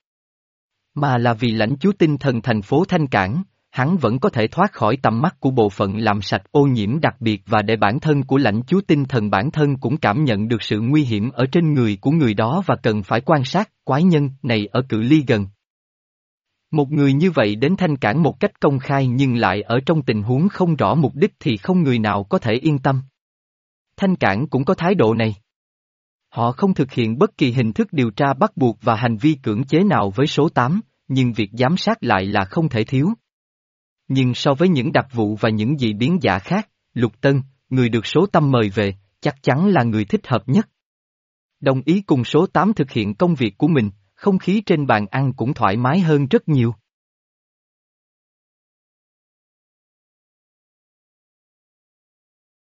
Mà là vì lãnh chúa tinh thần thành phố Thanh Cảng, hắn vẫn có thể thoát khỏi tầm mắt của bộ phận làm sạch ô nhiễm đặc biệt và để bản thân của lãnh chúa tinh thần bản thân cũng cảm nhận được sự nguy hiểm ở trên người của người đó và cần phải quan sát quái nhân này ở cự ly gần. Một người như vậy đến Thanh Cảng một cách công khai nhưng lại ở trong tình huống không rõ mục đích thì không người nào có thể yên tâm. Thanh Cảng cũng có thái độ này. Họ không thực hiện bất kỳ hình thức điều tra bắt buộc và hành vi cưỡng chế nào với số tám, nhưng việc giám sát lại là không thể thiếu. Nhưng so với những đặc vụ và những dị biến giả khác, Lục Tân, người được số tâm mời về, chắc chắn là người thích hợp nhất. Đồng ý cùng số tám thực hiện công việc của mình, không khí trên bàn ăn cũng thoải mái hơn rất nhiều.